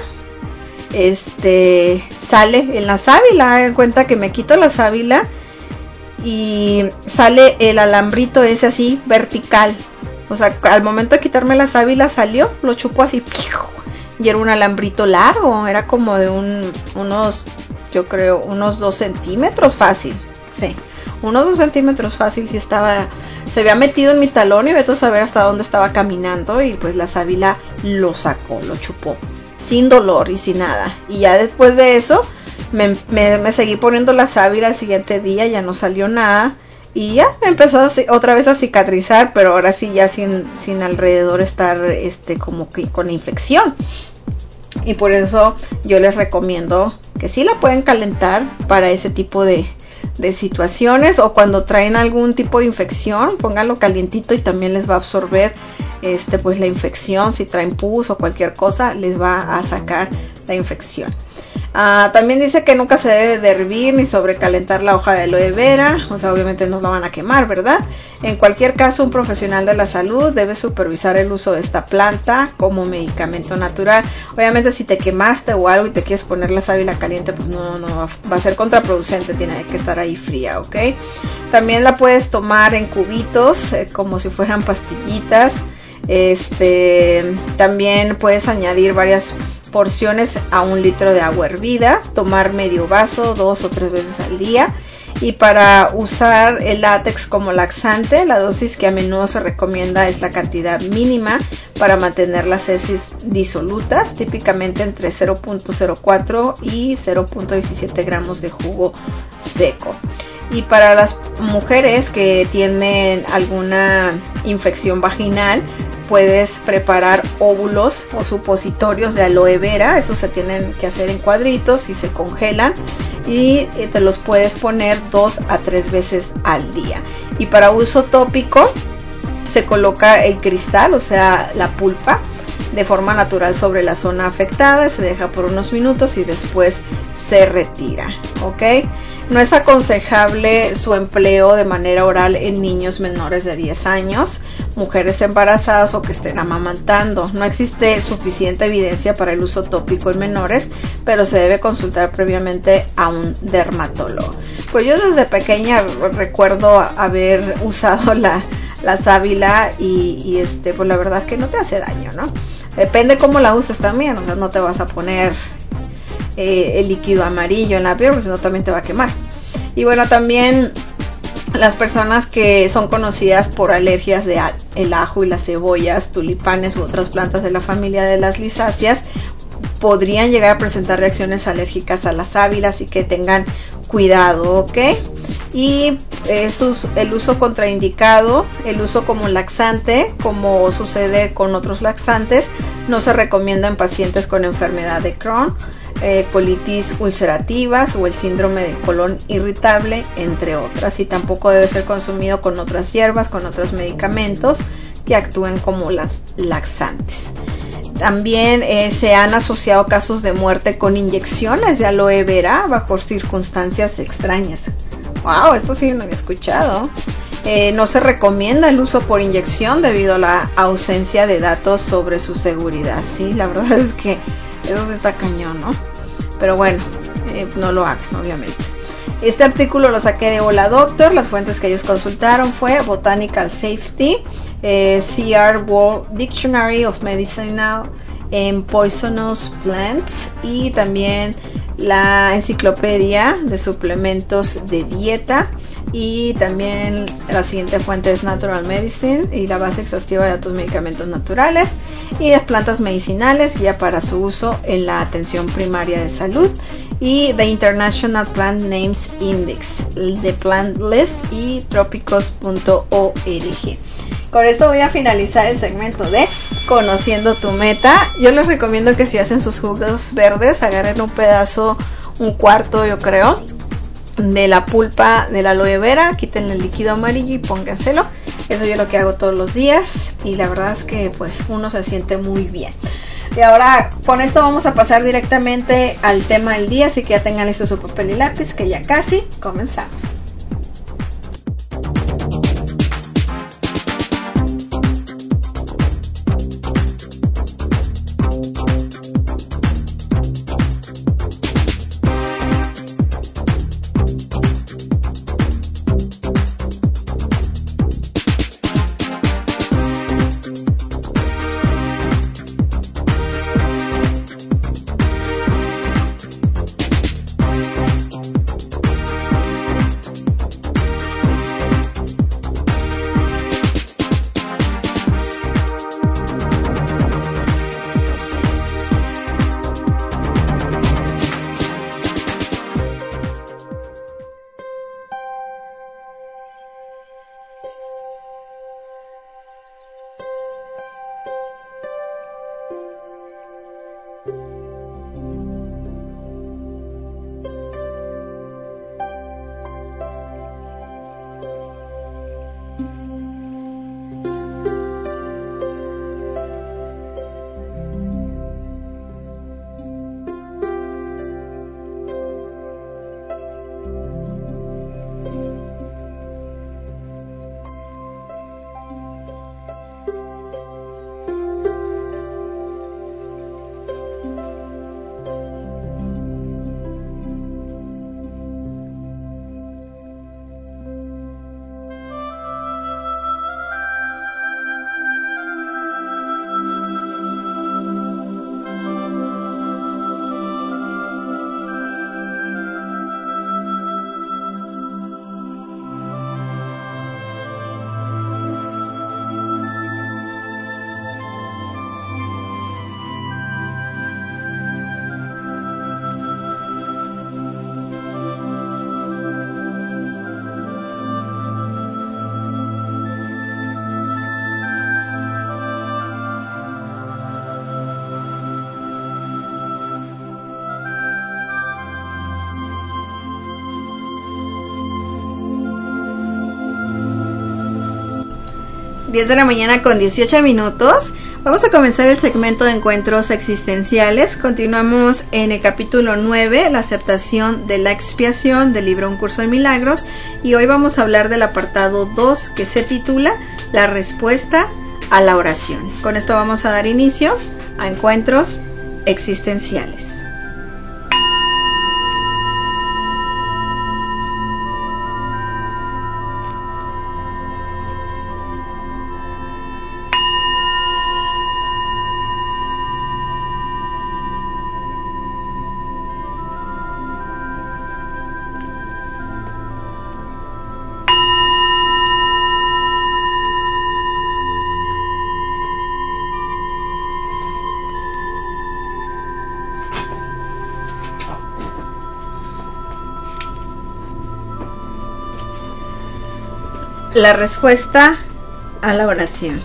sale en la sábila, en cuenta que me quito la sábila y sale el alambrito ese así vertical. O sea, al momento de quitarme la sábila salió, lo chupó así, y era un alambrito largo, era como de unos 2 centímetros fácil, sí, unos 2 centímetros fácil. Sí se había metido en mi talón, y vete a saber hasta dónde estaba caminando, y pues la sábila lo sacó, lo chupó, sin dolor y sin nada. Y ya después de eso me seguí poniendo la sábila. Al siguiente día ya no salió nada, y ya me empezó otra vez a cicatrizar, pero ahora sí ya sin alrededor estar como que con infección. Y por eso yo les recomiendo que sí la pueden calentar para ese tipo de situaciones, o cuando traen algún tipo de infección, pónganlo calientito y también les va a absorber pues la infección. Si traen pus o cualquier cosa, les va a sacar la infección. También dice que nunca se debe de hervir ni sobrecalentar la hoja de aloe vera, o sea, obviamente no la van a quemar, ¿verdad? En cualquier caso, un profesional de la salud debe supervisar el uso de esta planta como medicamento natural. Obviamente, si te quemaste o algo y te quieres poner la sábila caliente, pues no va a ser contraproducente, tiene que estar ahí fría, ¿ok? También la puedes tomar en cubitos, como si fueran pastillitas. También puedes añadir varias porciones a 1 litro de agua hervida, tomar medio vaso 2 o 3 veces al día. Y para usar el látex como laxante, la dosis que a menudo se recomienda es la cantidad mínima para mantener las heces disolutas, típicamente entre 0.04 y 0.17 gramos de jugo seco. Y para las mujeres que tienen alguna infección vaginal, puedes preparar óvulos o supositorios de aloe vera. Esos se tienen que hacer en cuadritos y se congelan, y te los puedes poner 2 a 3 veces al día. Y para uso tópico se coloca el cristal, o sea, la pulpa, de forma natural sobre la zona afectada, se deja por unos minutos y después se retira, ¿ok? No es aconsejable su empleo de manera oral en niños menores de 10 años, mujeres embarazadas o que estén amamantando. No existe suficiente evidencia para el uso tópico en menores, pero se debe consultar previamente a un dermatólogo. Pues yo desde pequeña recuerdo haber usado la sábila y pues la verdad que no te hace daño, ¿no? Depende cómo la uses también, o sea, no te vas a poner el líquido amarillo en la piel, porque si no también te va a quemar. Y bueno, también las personas que son conocidas por alergias de el ajo y las cebollas, tulipanes u otras plantas de la familia de las lisáceas podrían llegar a presentar reacciones alérgicas a la sábila, así que tengan cuidado, ¿ok? Y el uso contraindicado, el uso como laxante, como sucede con otros laxantes, no se recomienda en pacientes con enfermedad de Crohn, colitis ulcerativas o el síndrome del colon irritable, entre otras, y tampoco debe ser consumido con otras hierbas, con otros medicamentos que actúen como las laxantes. También se han asociado casos de muerte con inyecciones de aloe vera bajo circunstancias extrañas. Wow, esto sí no había escuchado. No se recomienda el uso por inyección debido a la ausencia de datos sobre su seguridad. Sí, la verdad es que eso sí está cañón, ¿no? Pero bueno, no lo hagan, obviamente. Este artículo lo saqué de Hola Doctor. Las fuentes que ellos consultaron fue Botanical Safety, CR World Dictionary of Medicinal and Poisonous Plants, y también la enciclopedia de suplementos de dieta. Y también la siguiente fuente es Natural Medicine y la base exhaustiva de datos medicamentos naturales y las plantas medicinales ya para su uso en la atención primaria de salud, y The International Plant Names Index, The Plant List y trópicos.org. Con esto voy a finalizar el segmento de Conociendo tu Meta. Yo les recomiendo que si hacen sus jugos verdes, agarren un pedazo, un cuarto yo creo, de la pulpa de la aloe vera, quiten el líquido amarillo y pónganselo. Eso yo lo que hago todos los días y la verdad es que pues uno se siente muy bien. Y ahora con esto vamos a pasar directamente al tema del día, así que ya tengan listo su papel y lápiz, que ya casi comenzamos. 10 de la mañana con 18 minutos. Vamos a comenzar el segmento de encuentros existenciales. Continuamos en el capítulo 9, la aceptación de la expiación del libro Un Curso de Milagros. Y hoy vamos a hablar del apartado 2 que se titula La respuesta a la oración. Con esto vamos a dar inicio a encuentros existenciales. La respuesta a la oración.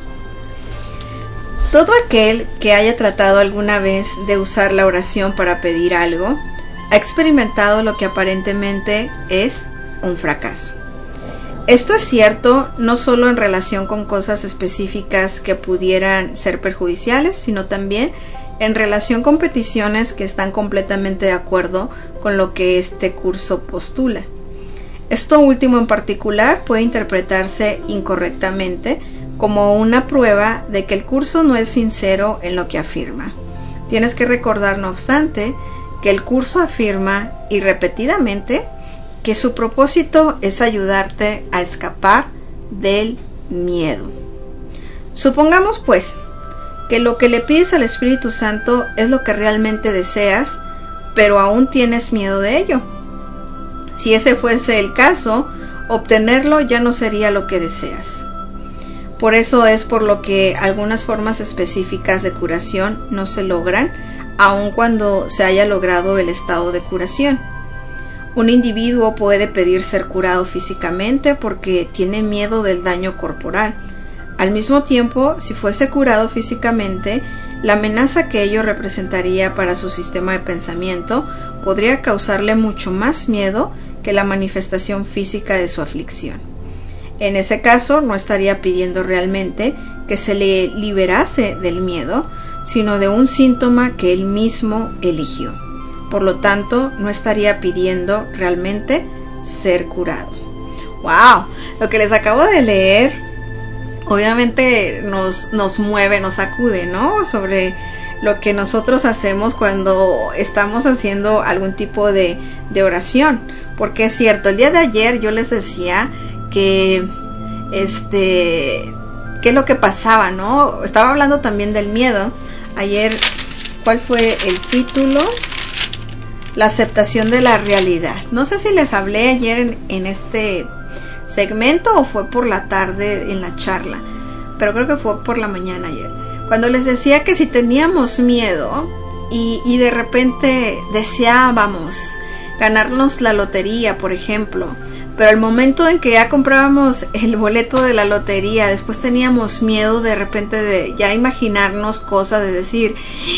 Todo aquel que haya tratado alguna vez de usar la oración para pedir algo, ha experimentado lo que aparentemente es un fracaso. Esto es cierto no solo en relación con cosas específicas que pudieran ser perjudiciales, sino también en relación con peticiones que están completamente de acuerdo con lo que este curso postula. Esto último en particular puede interpretarse incorrectamente como una prueba de que el curso no es sincero en lo que afirma. Tienes que recordar, no obstante, que el curso afirma y repetidamente que su propósito es ayudarte a escapar del miedo. Supongamos, pues, que lo que le pides al Espíritu Santo es lo que realmente deseas, pero aún tienes miedo de ello. Si ese fuese el caso, obtenerlo ya no sería lo que deseas. Por eso es por lo que algunas formas específicas de curación no se logran, aun cuando se haya logrado el estado de curación. Un individuo puede pedir ser curado físicamente porque tiene miedo del daño corporal. Al mismo tiempo, si fuese curado físicamente, la amenaza que ello representaría para su sistema de pensamiento podría causarle mucho más miedo que la manifestación física de su aflicción. En ese caso, no estaría pidiendo realmente que se le liberase del miedo, sino de un síntoma que él mismo eligió. Por lo tanto, no estaría pidiendo realmente ser curado. ¡Wow! Lo que les acabo de leer, obviamente nos mueve, nos sacude, ¿no? Sobre lo que nosotros hacemos cuando estamos haciendo algún tipo de oración. Porque es cierto, el día de ayer yo les decía que qué es lo que pasaba, ¿no? Estaba hablando también del miedo. Ayer, ¿cuál fue el título? La aceptación de la realidad. No sé si les hablé ayer en este segmento o fue por la tarde en la charla, pero creo que fue por la mañana ayer. Cuando les decía que si teníamos miedo y de repente deseábamos ganarnos la lotería, por ejemplo, pero al momento en que ya comprábamos el boleto de la lotería, después teníamos miedo de repente de ya imaginarnos cosas, de decir,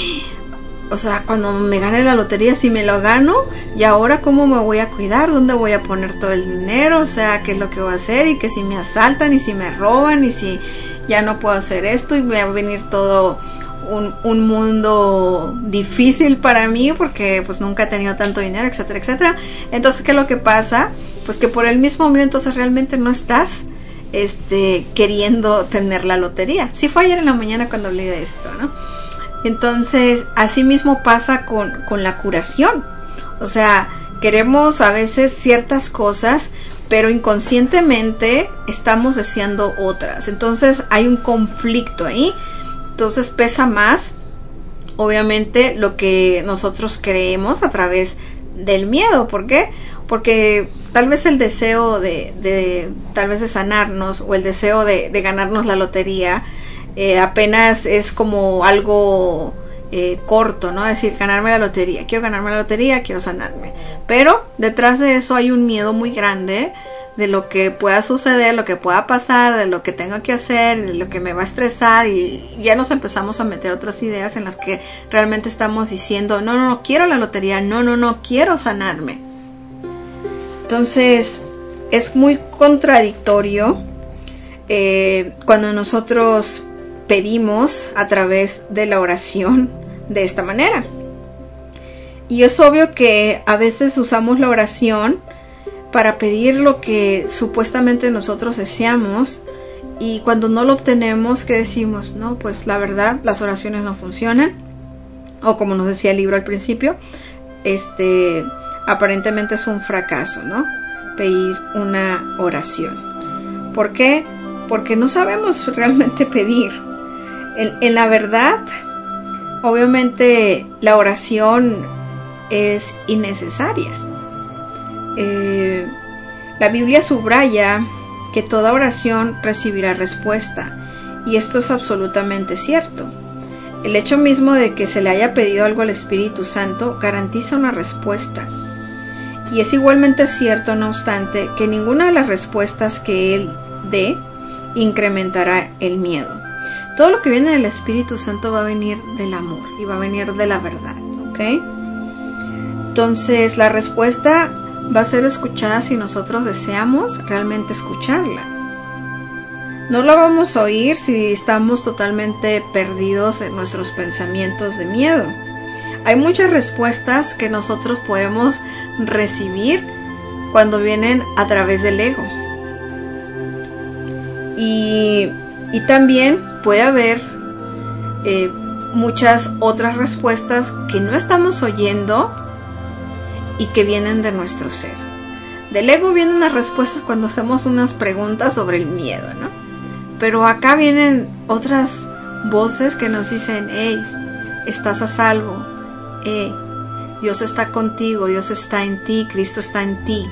o sea, cuando me gane la lotería, si me lo gano, y ahora cómo me voy a cuidar, dónde voy a poner todo el dinero, o sea, qué es lo que voy a hacer, y que si me asaltan, y si me roban, y si ya no puedo hacer esto, y me va a venir todo un mundo difícil para mí porque pues nunca he tenido tanto dinero, etcétera, etcétera. Entonces, ¿qué es lo que pasa? Pues que por el mismo miedo entonces realmente no estás queriendo tener la lotería. Sí, fue ayer en la mañana cuando hablé de esto, ¿no? Entonces, así mismo pasa con la curación. O sea, queremos a veces ciertas cosas, pero inconscientemente estamos deseando otras. Entonces hay un conflicto ahí. Entonces pesa más, obviamente, lo que nosotros creemos a través del miedo. ¿Por qué? Porque tal vez el deseo tal vez de sanarnos o el deseo de ganarnos la lotería apenas es como algo corto, ¿no? Es decir, ganarme la lotería, quiero ganarme la lotería, quiero sanarme. Pero detrás de eso hay un miedo muy grande de lo que pueda suceder, lo que pueda pasar, de lo que tengo que hacer, de lo que me va a estresar, y ya nos empezamos a meter otras ideas en las que realmente estamos diciendo, no quiero la lotería, no quiero sanarme. Entonces es muy contradictorio cuando nosotros pedimos a través de la oración de esta manera. Y es obvio que a veces usamos la oración para pedir lo que supuestamente nosotros deseamos, y cuando no lo obtenemos, ¿qué decimos? No, pues la verdad, las oraciones no funcionan, o como nos decía el libro al principio, aparentemente es un fracaso, ¿no? Pedir una oración. ¿Por qué? Porque no sabemos realmente pedir. En la verdad, obviamente la oración es innecesaria. La Biblia subraya que toda oración recibirá respuesta, y esto es absolutamente cierto. El hecho mismo de que se le haya pedido algo al Espíritu Santo garantiza una respuesta. Y es igualmente cierto, no obstante, que ninguna de las respuestas que Él dé incrementará el miedo. Todo lo que viene del Espíritu Santo va a venir del amor y va a venir de la verdad, ¿ok? Entonces, la respuesta va a ser escuchada si nosotros deseamos realmente escucharla. No la vamos a oír si estamos totalmente perdidos en nuestros pensamientos de miedo. Hay muchas respuestas que nosotros podemos recibir cuando vienen a través del ego. Y también puede haber muchas otras respuestas que no estamos oyendo y que vienen de nuestro ser. Del ego vienen las respuestas cuando hacemos unas preguntas sobre el miedo, ¿no? Pero acá vienen otras voces que nos dicen: hey, estás a salvo, Dios está contigo, Dios está en ti, Cristo está en ti,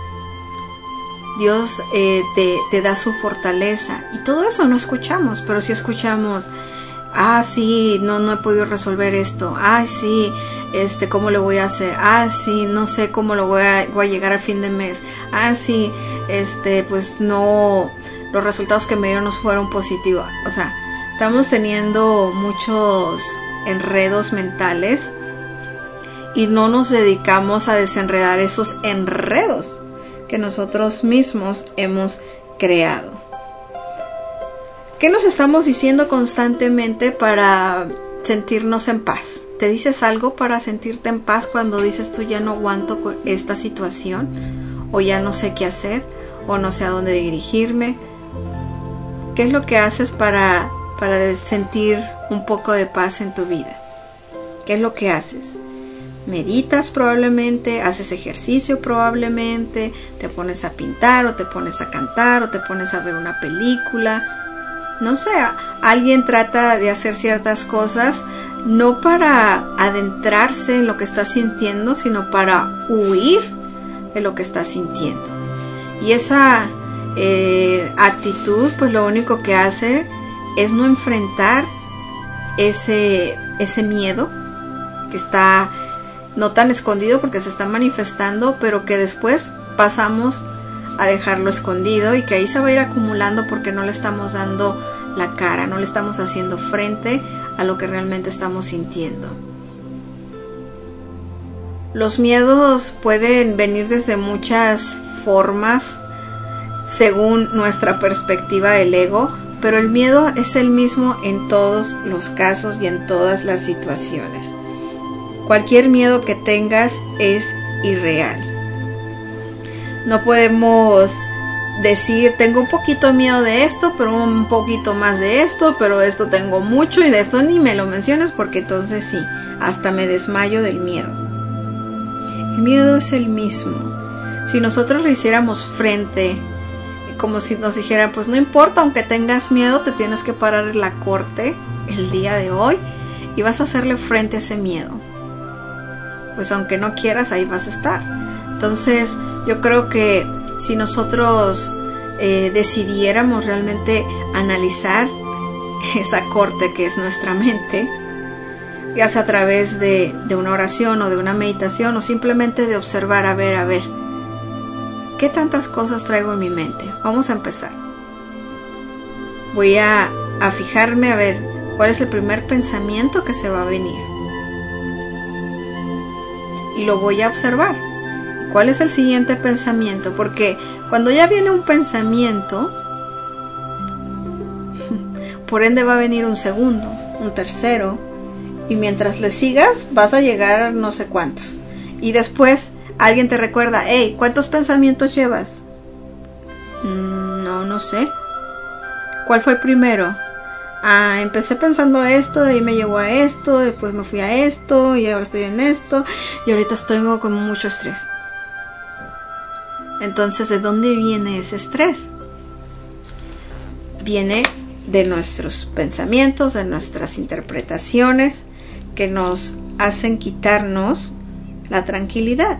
Dios te da su fortaleza. Y todo eso no escuchamos, pero si escuchamos: sí, no he podido resolver esto, sí, ¿cómo lo voy a hacer? Sí, no sé cómo voy a llegar a fin de mes, sí, pues no, los resultados que me dieron no fueron positivos. O sea, estamos teniendo muchos enredos mentales y no nos dedicamos a desenredar esos enredos que nosotros mismos hemos creado. ¿Qué nos estamos diciendo constantemente para sentirnos en paz? ¿Te dices algo para sentirte en paz cuando dices tú ya no aguanto esta situación? ¿O ya no sé qué hacer? ¿O no sé a dónde dirigirme? ¿Qué es lo que haces para sentir un poco de paz en tu vida? ¿Qué es lo que haces? Meditas probablemente, haces ejercicio probablemente, te pones a pintar o te pones a cantar o te pones a ver una película. No sé, alguien trata de hacer ciertas cosas no para adentrarse en lo que está sintiendo, sino para huir de lo que está sintiendo. Y esa actitud, pues lo único que hace es no enfrentar ese miedo que está no tan escondido porque se está manifestando, pero que después pasamos a dejarlo escondido y que ahí se va a ir acumulando porque no le estamos dando la cara, no le estamos haciendo frente a lo que realmente estamos sintiendo. Los miedos pueden venir desde muchas formas según nuestra perspectiva del ego, pero el miedo es el mismo en todos los casos y en todas las situaciones. Cualquier miedo que tengas es irreal. No podemos decir: tengo un poquito miedo de esto, pero un poquito más de esto, pero esto tengo mucho y de esto ni me lo menciones porque entonces sí, hasta me desmayo del miedo. El miedo es el mismo. Si nosotros le hiciéramos frente, como si nos dijeran: pues no importa, aunque tengas miedo, te tienes que parar en la corte el día de hoy y vas a hacerle frente a ese miedo. Pues aunque no quieras, ahí vas a estar. Entonces, yo creo que si nosotros decidiéramos realmente analizar esa corte que es nuestra mente, ya sea a través de una oración o de una meditación o simplemente de observar, a ver, ¿qué tantas cosas traigo en mi mente? Vamos a empezar. Voy a fijarme a ver cuál es el primer pensamiento que se va a venir. Y lo voy a observar. ¿Cuál es el siguiente pensamiento? Porque cuando ya viene un pensamiento, por ende va a venir un segundo, un tercero, y mientras le sigas vas a llegar a no sé cuántos. Y después alguien te recuerda, hey, ¿cuántos pensamientos llevas? No sé. ¿Cuál fue el primero? Empecé pensando esto, de ahí me llevó a esto, después me fui a esto, y ahora estoy en esto, y ahorita estoy con mucho estrés. Entonces, ¿de dónde viene ese estrés? Viene de nuestros pensamientos, de nuestras interpretaciones, que nos hacen quitarnos la tranquilidad.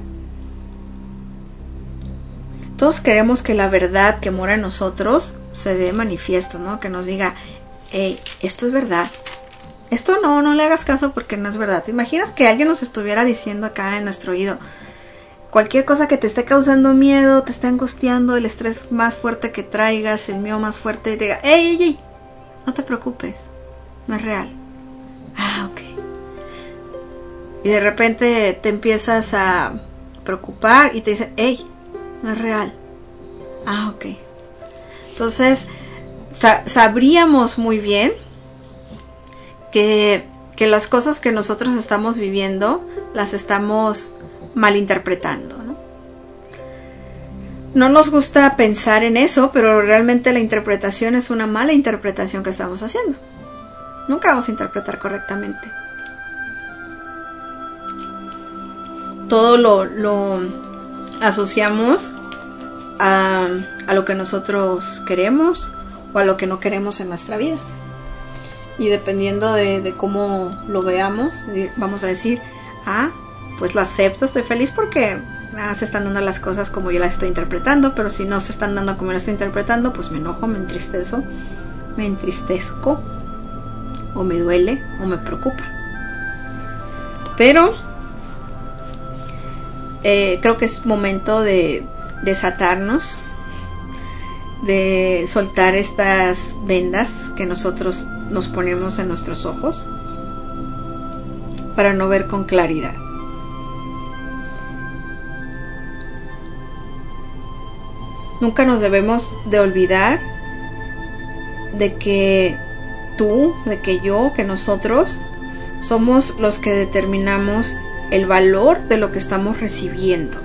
Todos queremos que la verdad que mora en nosotros se dé manifiesto, ¿no? Que nos diga, hey, esto es verdad. Esto no le hagas caso porque no es verdad. ¿Te imaginas que alguien nos estuviera diciendo acá en nuestro oído cualquier cosa que te esté causando miedo, te esté angustiando, el estrés más fuerte que traigas, el miedo más fuerte, y te diga, hey, no te preocupes, no es real? Ok. Y de repente te empiezas a preocupar y te dicen, hey, no es real. Ok. Entonces, sabríamos muy bien que las cosas que nosotros estamos viviendo las estamos malinterpretando, ¿no? No nos gusta pensar en eso, pero realmente la interpretación es una mala interpretación que estamos haciendo. Nunca vamos a interpretar correctamente. Todo lo asociamos a lo que nosotros queremos o a lo que no queremos en nuestra vida. Y dependiendo de cómo lo veamos, vamos a decir, pues lo acepto, estoy feliz porque se están dando las cosas como yo las estoy interpretando, pero si no se están dando como yo las estoy interpretando, pues me enojo, me entristezco, o me duele, o me preocupa. Pero creo que es momento de desatarnos, de soltar estas vendas que nosotros nos ponemos en nuestros ojos para no ver con claridad. Nunca nos debemos de olvidar de que tú, de que yo, que nosotros somos los que determinamos el valor de lo que estamos recibiendo.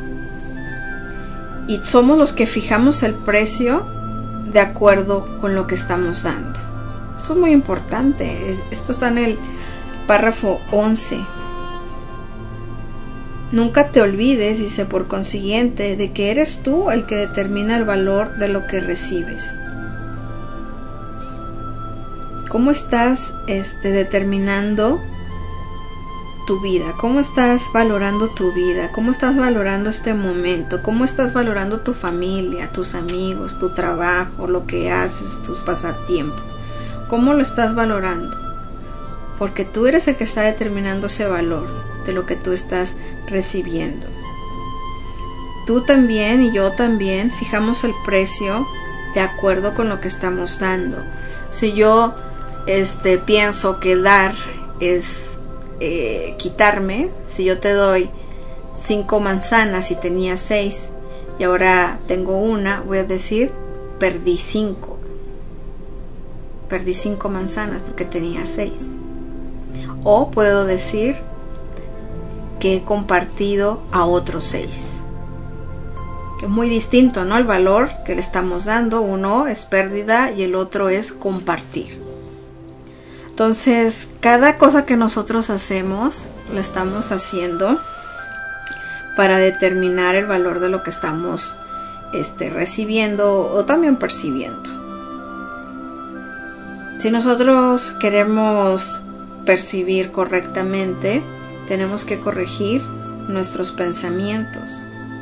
Y somos los que fijamos el precio de acuerdo con lo que estamos dando. Eso es muy importante. Esto está en el párrafo 11. Nunca te olvides, dice, por consiguiente, de que eres tú el que determina el valor de lo que recibes. ¿Cómo estás determinando tu vida? ¿Cómo estás valorando tu vida? ¿Cómo estás valorando este momento? ¿Cómo estás valorando tu familia, tus amigos, tu trabajo, lo que haces, tus pasatiempos? ¿Cómo lo estás valorando? Porque tú eres el que está determinando ese valor de lo que tú estás recibiendo. Tú también y yo también fijamos el precio de acuerdo con lo que estamos dando. Si yo pienso que dar es quitarme, si yo te doy 5 manzanas y tenía 6 y ahora tengo una, voy a decir perdí 5 manzanas porque tenía 6. O puedo decir que he compartido a otros 6, que es muy distinto, ¿no? El valor que le estamos dando, uno es pérdida y el otro es compartir. Entonces, cada cosa que nosotros hacemos, lo estamos haciendo para determinar el valor de lo que estamos recibiendo o también percibiendo. Si nosotros queremos percibir correctamente, tenemos que corregir nuestros pensamientos.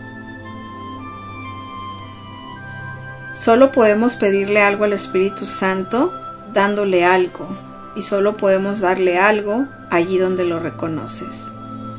Solo podemos pedirle algo al Espíritu Santo dándole algo. Y solo podemos darle algo allí donde lo reconoces.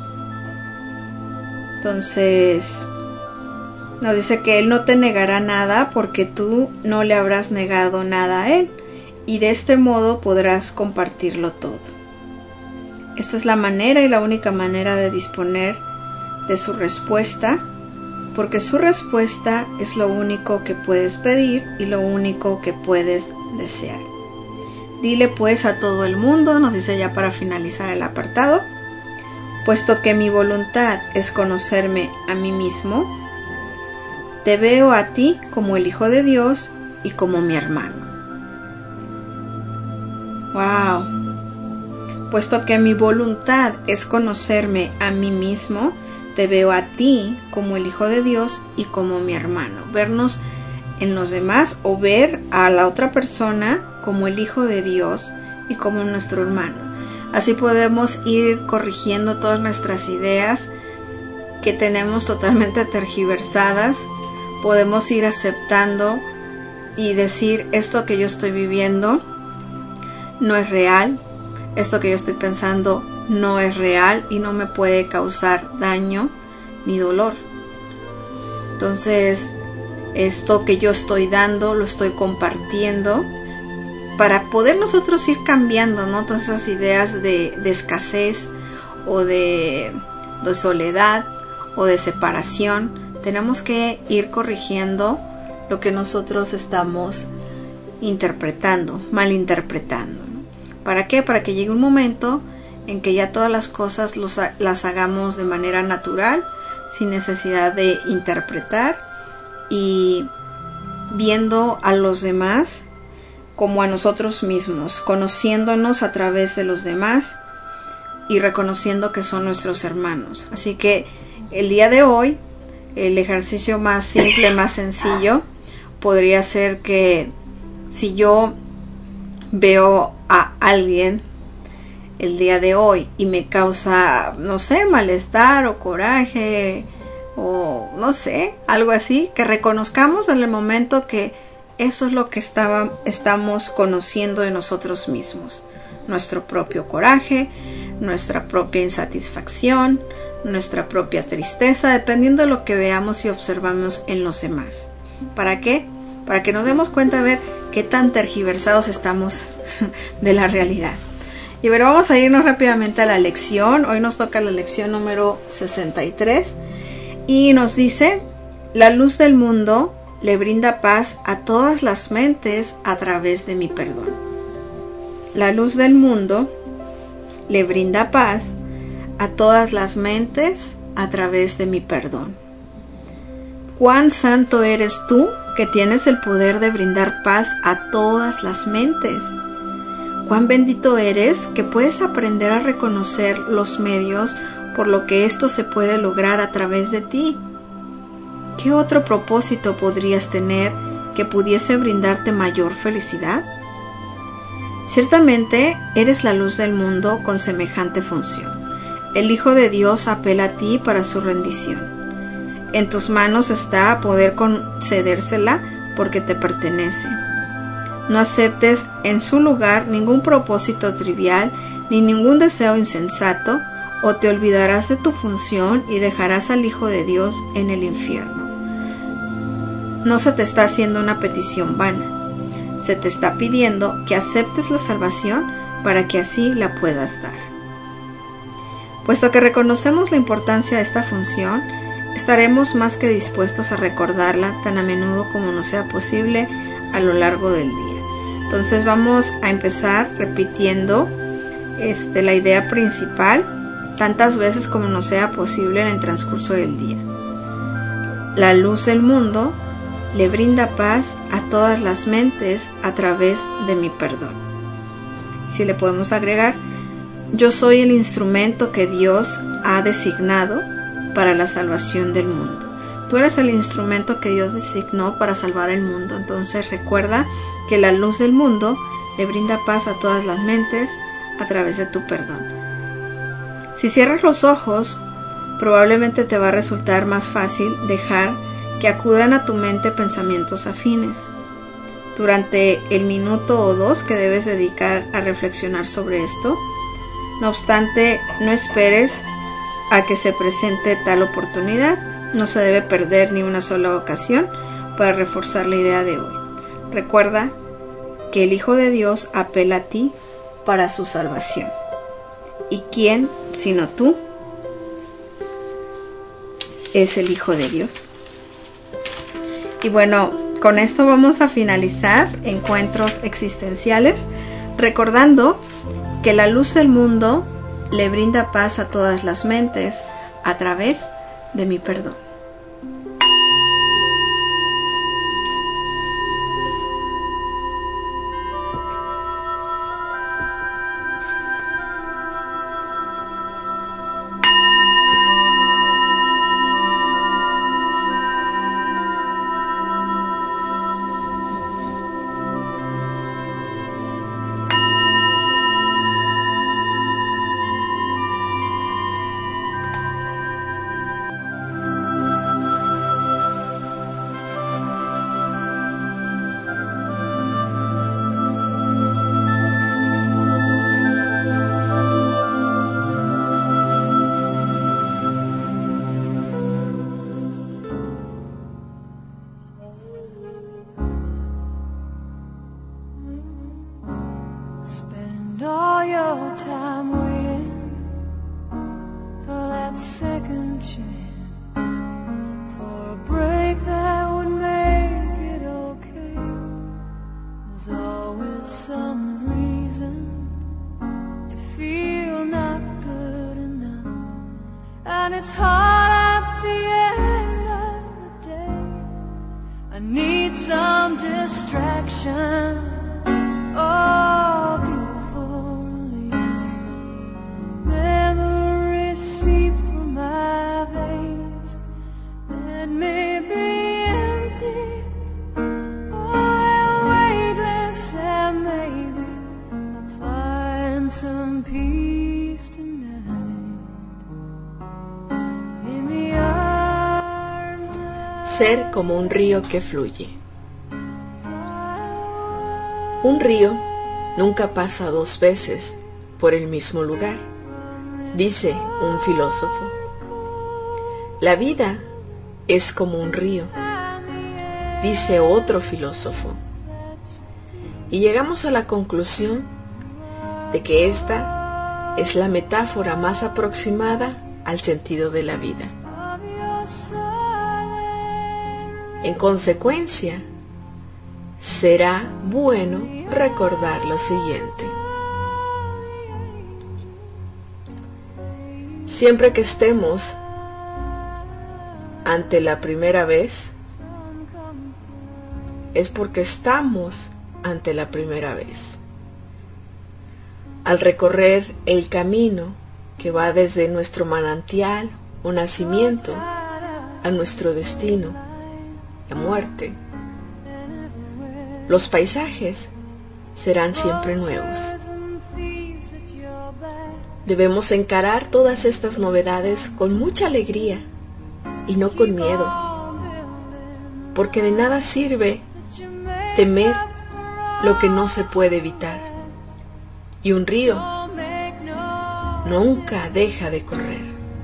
Entonces, nos dice que Él no te negará nada porque tú no le habrás negado nada a Él. Y de este modo podrás compartirlo todo. Esta es la manera y la única manera de disponer de su respuesta, porque su respuesta es lo único que puedes pedir y lo único que puedes desear. Dile pues a todo el mundo, nos dice ya para finalizar el apartado, puesto que mi voluntad es conocerme a mí mismo, te veo a ti como el Hijo de Dios y como mi hermano. ¡Wow! Puesto que mi voluntad es conocerme a mí mismo, te veo a ti como el Hijo de Dios y como mi hermano. Vernos en los demás o ver a la otra persona como el Hijo de Dios y como nuestro hermano. Así podemos ir corrigiendo todas nuestras ideas que tenemos totalmente tergiversadas. Podemos ir aceptando y decir, esto que yo estoy viviendo no es real, esto que yo estoy pensando no es real y no me puede causar daño ni dolor. Entonces, esto que yo estoy dando, lo estoy compartiendo para poder nosotros ir cambiando, ¿no? Todas esas ideas de escasez o de soledad o de separación. Tenemos que ir corrigiendo lo que nosotros estamos interpretando, malinterpretando, ¿no? ¿Para qué? Para que llegue un momento en que ya todas las cosas las hagamos de manera natural, sin necesidad de interpretar y viendo a los demás como a nosotros mismos, conociéndonos a través de los demás y reconociendo que son nuestros hermanos. Así que el día de hoy, el ejercicio más simple, más sencillo, podría ser que si yo veo a alguien el día de hoy y me causa, no sé, malestar o coraje o no sé, algo así, que reconozcamos en el momento que eso es lo que estamos conociendo de nosotros mismos, nuestro propio coraje, nuestra propia insatisfacción, nuestra propia tristeza, dependiendo de lo que veamos y observamos en los demás. ¿Para qué? Para que nos demos cuenta de ver qué tan tergiversados estamos de la realidad. Y bueno, vamos a irnos rápidamente a la lección. Hoy nos toca la lección número 63 y nos dice: la luz del mundo le brinda paz a todas las mentes a través de mi perdón. La luz del mundo le brinda paz a todas las mentes a través de mi perdón. Cuán santo eres tú que tienes el poder de brindar paz a todas las mentes. Cuán bendito eres que puedes aprender a reconocer los medios por lo que esto se puede lograr a través de ti. ¿Qué otro propósito podrías tener que pudiese brindarte mayor felicidad? Ciertamente eres la luz del mundo con semejante función. El Hijo de Dios apela a ti para su rendición. En tus manos está poder concedérsela porque te pertenece. No aceptes en su lugar ningún propósito trivial ni ningún deseo insensato, o te olvidarás de tu función y dejarás al Hijo de Dios en el infierno. No se te está haciendo una petición vana. Se te está pidiendo que aceptes la salvación para que así la puedas dar. Puesto que reconocemos la importancia de esta función, estaremos más que dispuestos a recordarla tan a menudo como nos sea posible a lo largo del día. Entonces vamos a empezar repitiendo la idea principal tantas veces como nos sea posible en el transcurso del día. La luz del mundo le brinda paz a todas las mentes a través de mi perdón. Si le podemos agregar: yo soy el instrumento que Dios ha designado para la salvación del mundo. Tú eres el instrumento que Dios designó para salvar el mundo. Entonces recuerda que la luz del mundo le brinda paz a todas las mentes a través de tu perdón. Si cierras los ojos, probablemente te va a resultar más fácil dejar que acudan a tu mente pensamientos afines. Durante el minuto o dos que debes dedicar a reflexionar sobre esto, no obstante, no esperes a que se presente tal oportunidad. No se debe perder ni una sola ocasión para reforzar la idea de hoy. Recuerda que el Hijo de Dios apela a ti para su salvación. ¿Y quién, sino tú, es el Hijo de Dios? Y bueno, con esto vamos a finalizar Encuentros Existenciales. recordando que la luz del mundo le brinda paz a todas las mentes a través de mi perdón. Ser como un río que fluye. Un río nunca pasa dos veces por el mismo lugar, dice un filósofo. La vida es como un río, dice otro filósofo. Y llegamos a la conclusión de que esta es la metáfora más aproximada al sentido de la vida. En consecuencia, será bueno recordar lo siguiente. Siempre que estemos ante la primera vez, es porque estamos ante la primera vez. Al recorrer el camino que va desde nuestro manantial o nacimiento a nuestro destino, la muerte, los paisajes serán siempre nuevos. Debemos encarar todas estas novedades con mucha alegría y no con miedo, porque de nada sirve temer lo que no se puede evitar, y un río nunca deja de correr.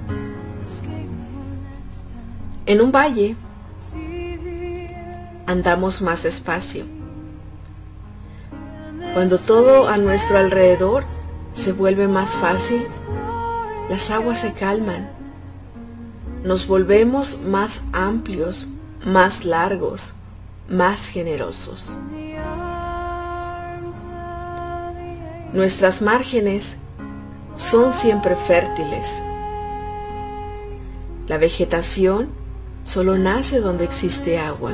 En un valle andamos más despacio. Cuando todo a nuestro alrededor se vuelve más fácil, las aguas se calman, nos volvemos más amplios, más largos, más generosos. Nuestras márgenes son siempre fértiles. La vegetación solo nace donde existe agua.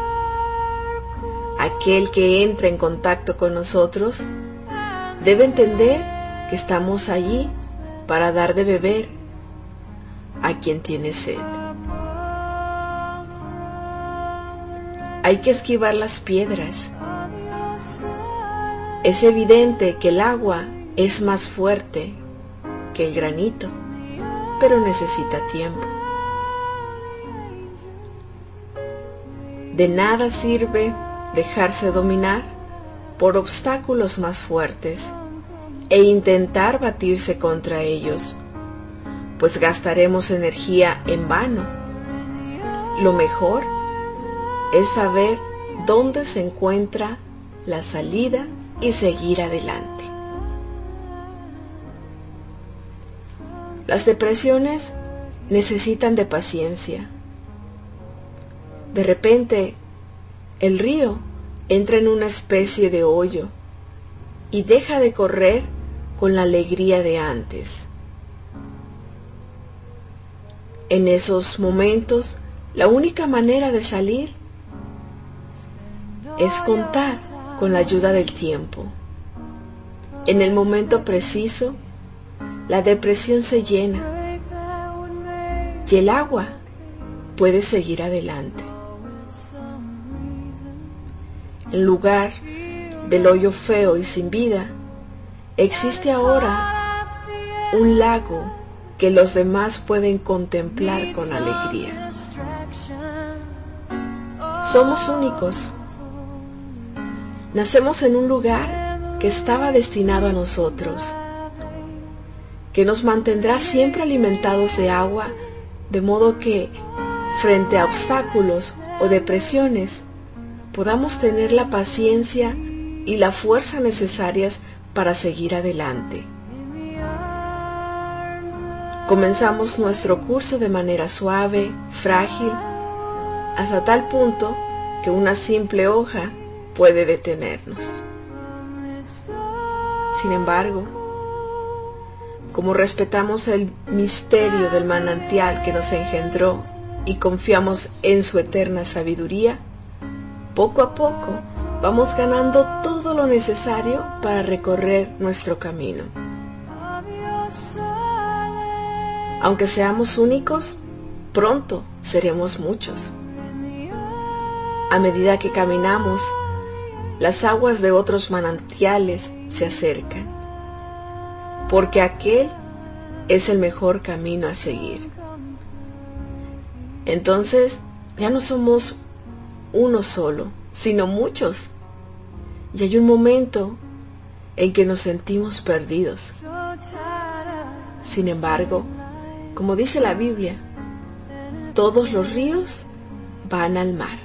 Aquel que entra en contacto con nosotros debe entender que estamos allí para dar de beber a quien tiene sed. Hay que esquivar las piedras. Es evidente que el agua es más fuerte que el granito, pero necesita tiempo. De nada sirve dejarse dominar por obstáculos más fuertes e intentar batirse contra ellos, pues gastaremos energía en vano. Lo mejor es saber dónde se encuentra la salida y seguir adelante. Las depresiones necesitan de paciencia. De repente, el río entra en una especie de hoyo y deja de correr con la alegría de antes. En esos momentos, la única manera de salir es contar con la ayuda del tiempo. En el momento preciso, la depresión se llena y el agua puede seguir adelante. En lugar del hoyo feo y sin vida, existe ahora un lago que los demás pueden contemplar con alegría. Somos únicos. Nacemos en un lugar que estaba destinado a nosotros, que nos mantendrá siempre alimentados de agua, de modo que, frente a obstáculos o depresiones, podamos tener la paciencia y la fuerza necesarias para seguir adelante. Comenzamos nuestro curso de manera suave, frágil, hasta tal punto que una simple hoja puede detenernos. Sin embargo, como respetamos el misterio del manantial que nos engendró y confiamos en su eterna sabiduría, poco a poco vamos ganando todo lo necesario para recorrer nuestro camino. Aunque seamos únicos, pronto seremos muchos. A medida que caminamos, las aguas de otros manantiales se acercan, porque aquel es el mejor camino a seguir. Entonces ya no somos uno solo, sino muchos. Y hay un momento en que nos sentimos perdidos. Sin embargo, como dice la Biblia, todos los ríos van al mar.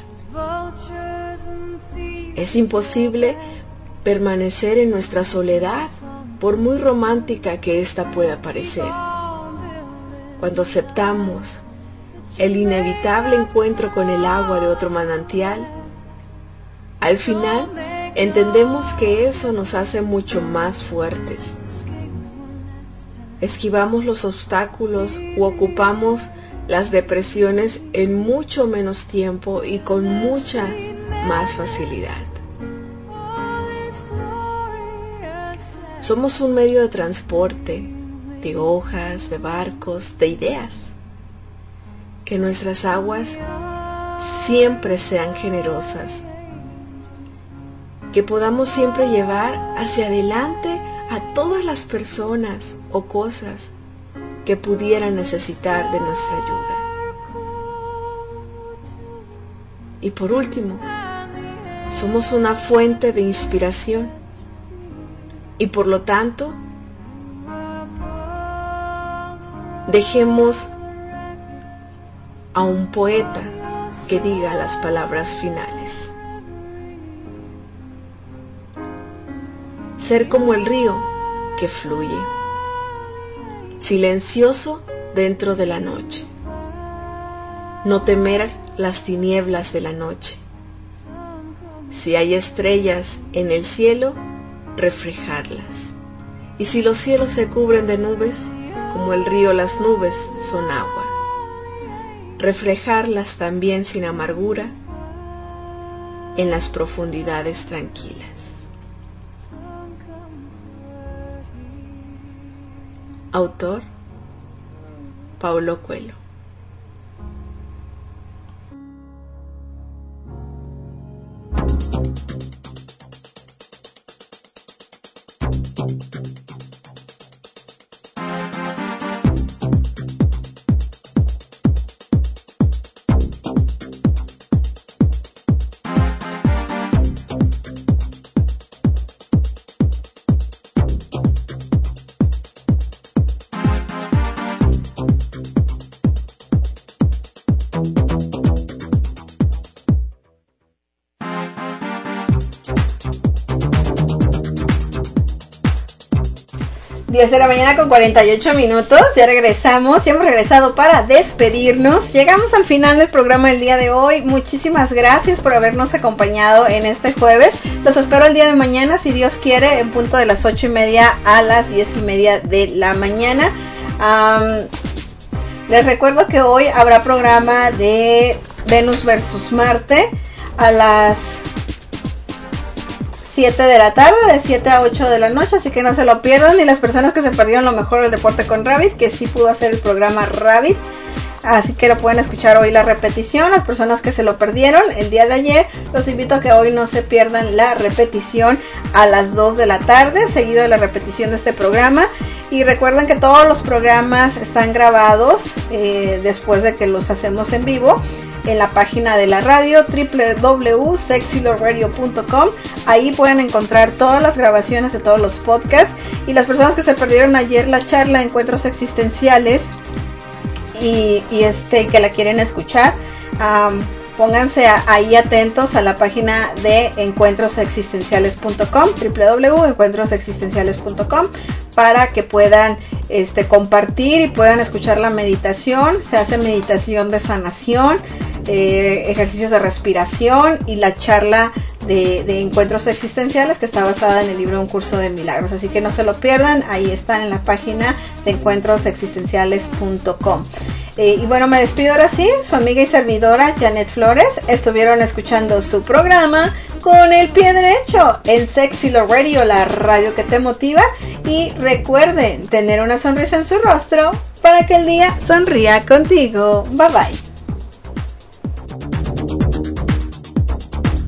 Es imposible permanecer en nuestra soledad, por muy romántica que ésta pueda parecer. Cuando aceptamos el inevitable encuentro con el agua de otro manantial, al final entendemos que eso nos hace mucho más fuertes. Esquivamos los obstáculos u ocupamos las depresiones en mucho menos tiempo y con mucha más facilidad. Somos un medio de transporte, de hojas, de barcos, de ideas. Que nuestras aguas siempre sean generosas. Que podamos siempre llevar hacia adelante a todas las personas o cosas que pudieran necesitar de nuestra ayuda. Y por último, somos una fuente de inspiración y por lo tanto, dejemos a un poeta que diga las palabras finales. Ser como el río que fluye, silencioso dentro de la noche. No temer las tinieblas de la noche. Si hay estrellas en el cielo, reflejarlas. Y si los cielos se cubren de nubes, como el río las nubes son agua. Reflejarlas también sin amargura en las profundidades tranquilas. Autor Paulo Coelho. 10 de la mañana con 48 minutos, ya regresamos, ya hemos regresado para despedirnos. Llegamos al final del programa del día de hoy. Muchísimas gracias por habernos acompañado en este jueves. Los espero el día de mañana, si Dios quiere, en punto de las 8:30 a las 10:30 de la mañana. Les recuerdo que hoy habrá programa de Venus versus Marte a las 7 de la tarde, de 7 a 8 de la noche, así que no se lo pierdan. Y las personas que se perdieron lo mejor del deporte con Rabbit, que sí pudo hacer el programa Rabbit, así que lo pueden escuchar hoy la repetición. Las personas que se lo perdieron el día de ayer, los invito a que hoy no se pierdan la repetición a las 2 de la tarde, seguido de la repetición de este programa. Y recuerden que todos los programas están grabados después de que los hacemos en vivo en la página de la radio www.sexylorradio.com. Ahí pueden encontrar todas las grabaciones de todos los podcasts. Y las personas que se perdieron ayer la charla de Encuentros Existenciales y que la quieren escuchar, pónganse ahí atentos a la página de encuentrosexistenciales.com, www.encuentrosexistenciales.com, para que puedan compartir y puedan escuchar la meditación. Se hace meditación de sanación, ejercicios de respiración y la charla de encuentros existenciales, que está basada en el libro Un Curso de Milagros. Así que no se lo pierdan, ahí están en la página de encuentrosexistenciales.com. Y bueno, me despido ahora sí, su amiga y servidora Janet Flores. Estuvieron escuchando su programa Con el Pie Derecho en Sexy Love Radio, la radio que te motiva. Y recuerden tener una sonrisa en su rostro para que el día sonría contigo. Bye bye.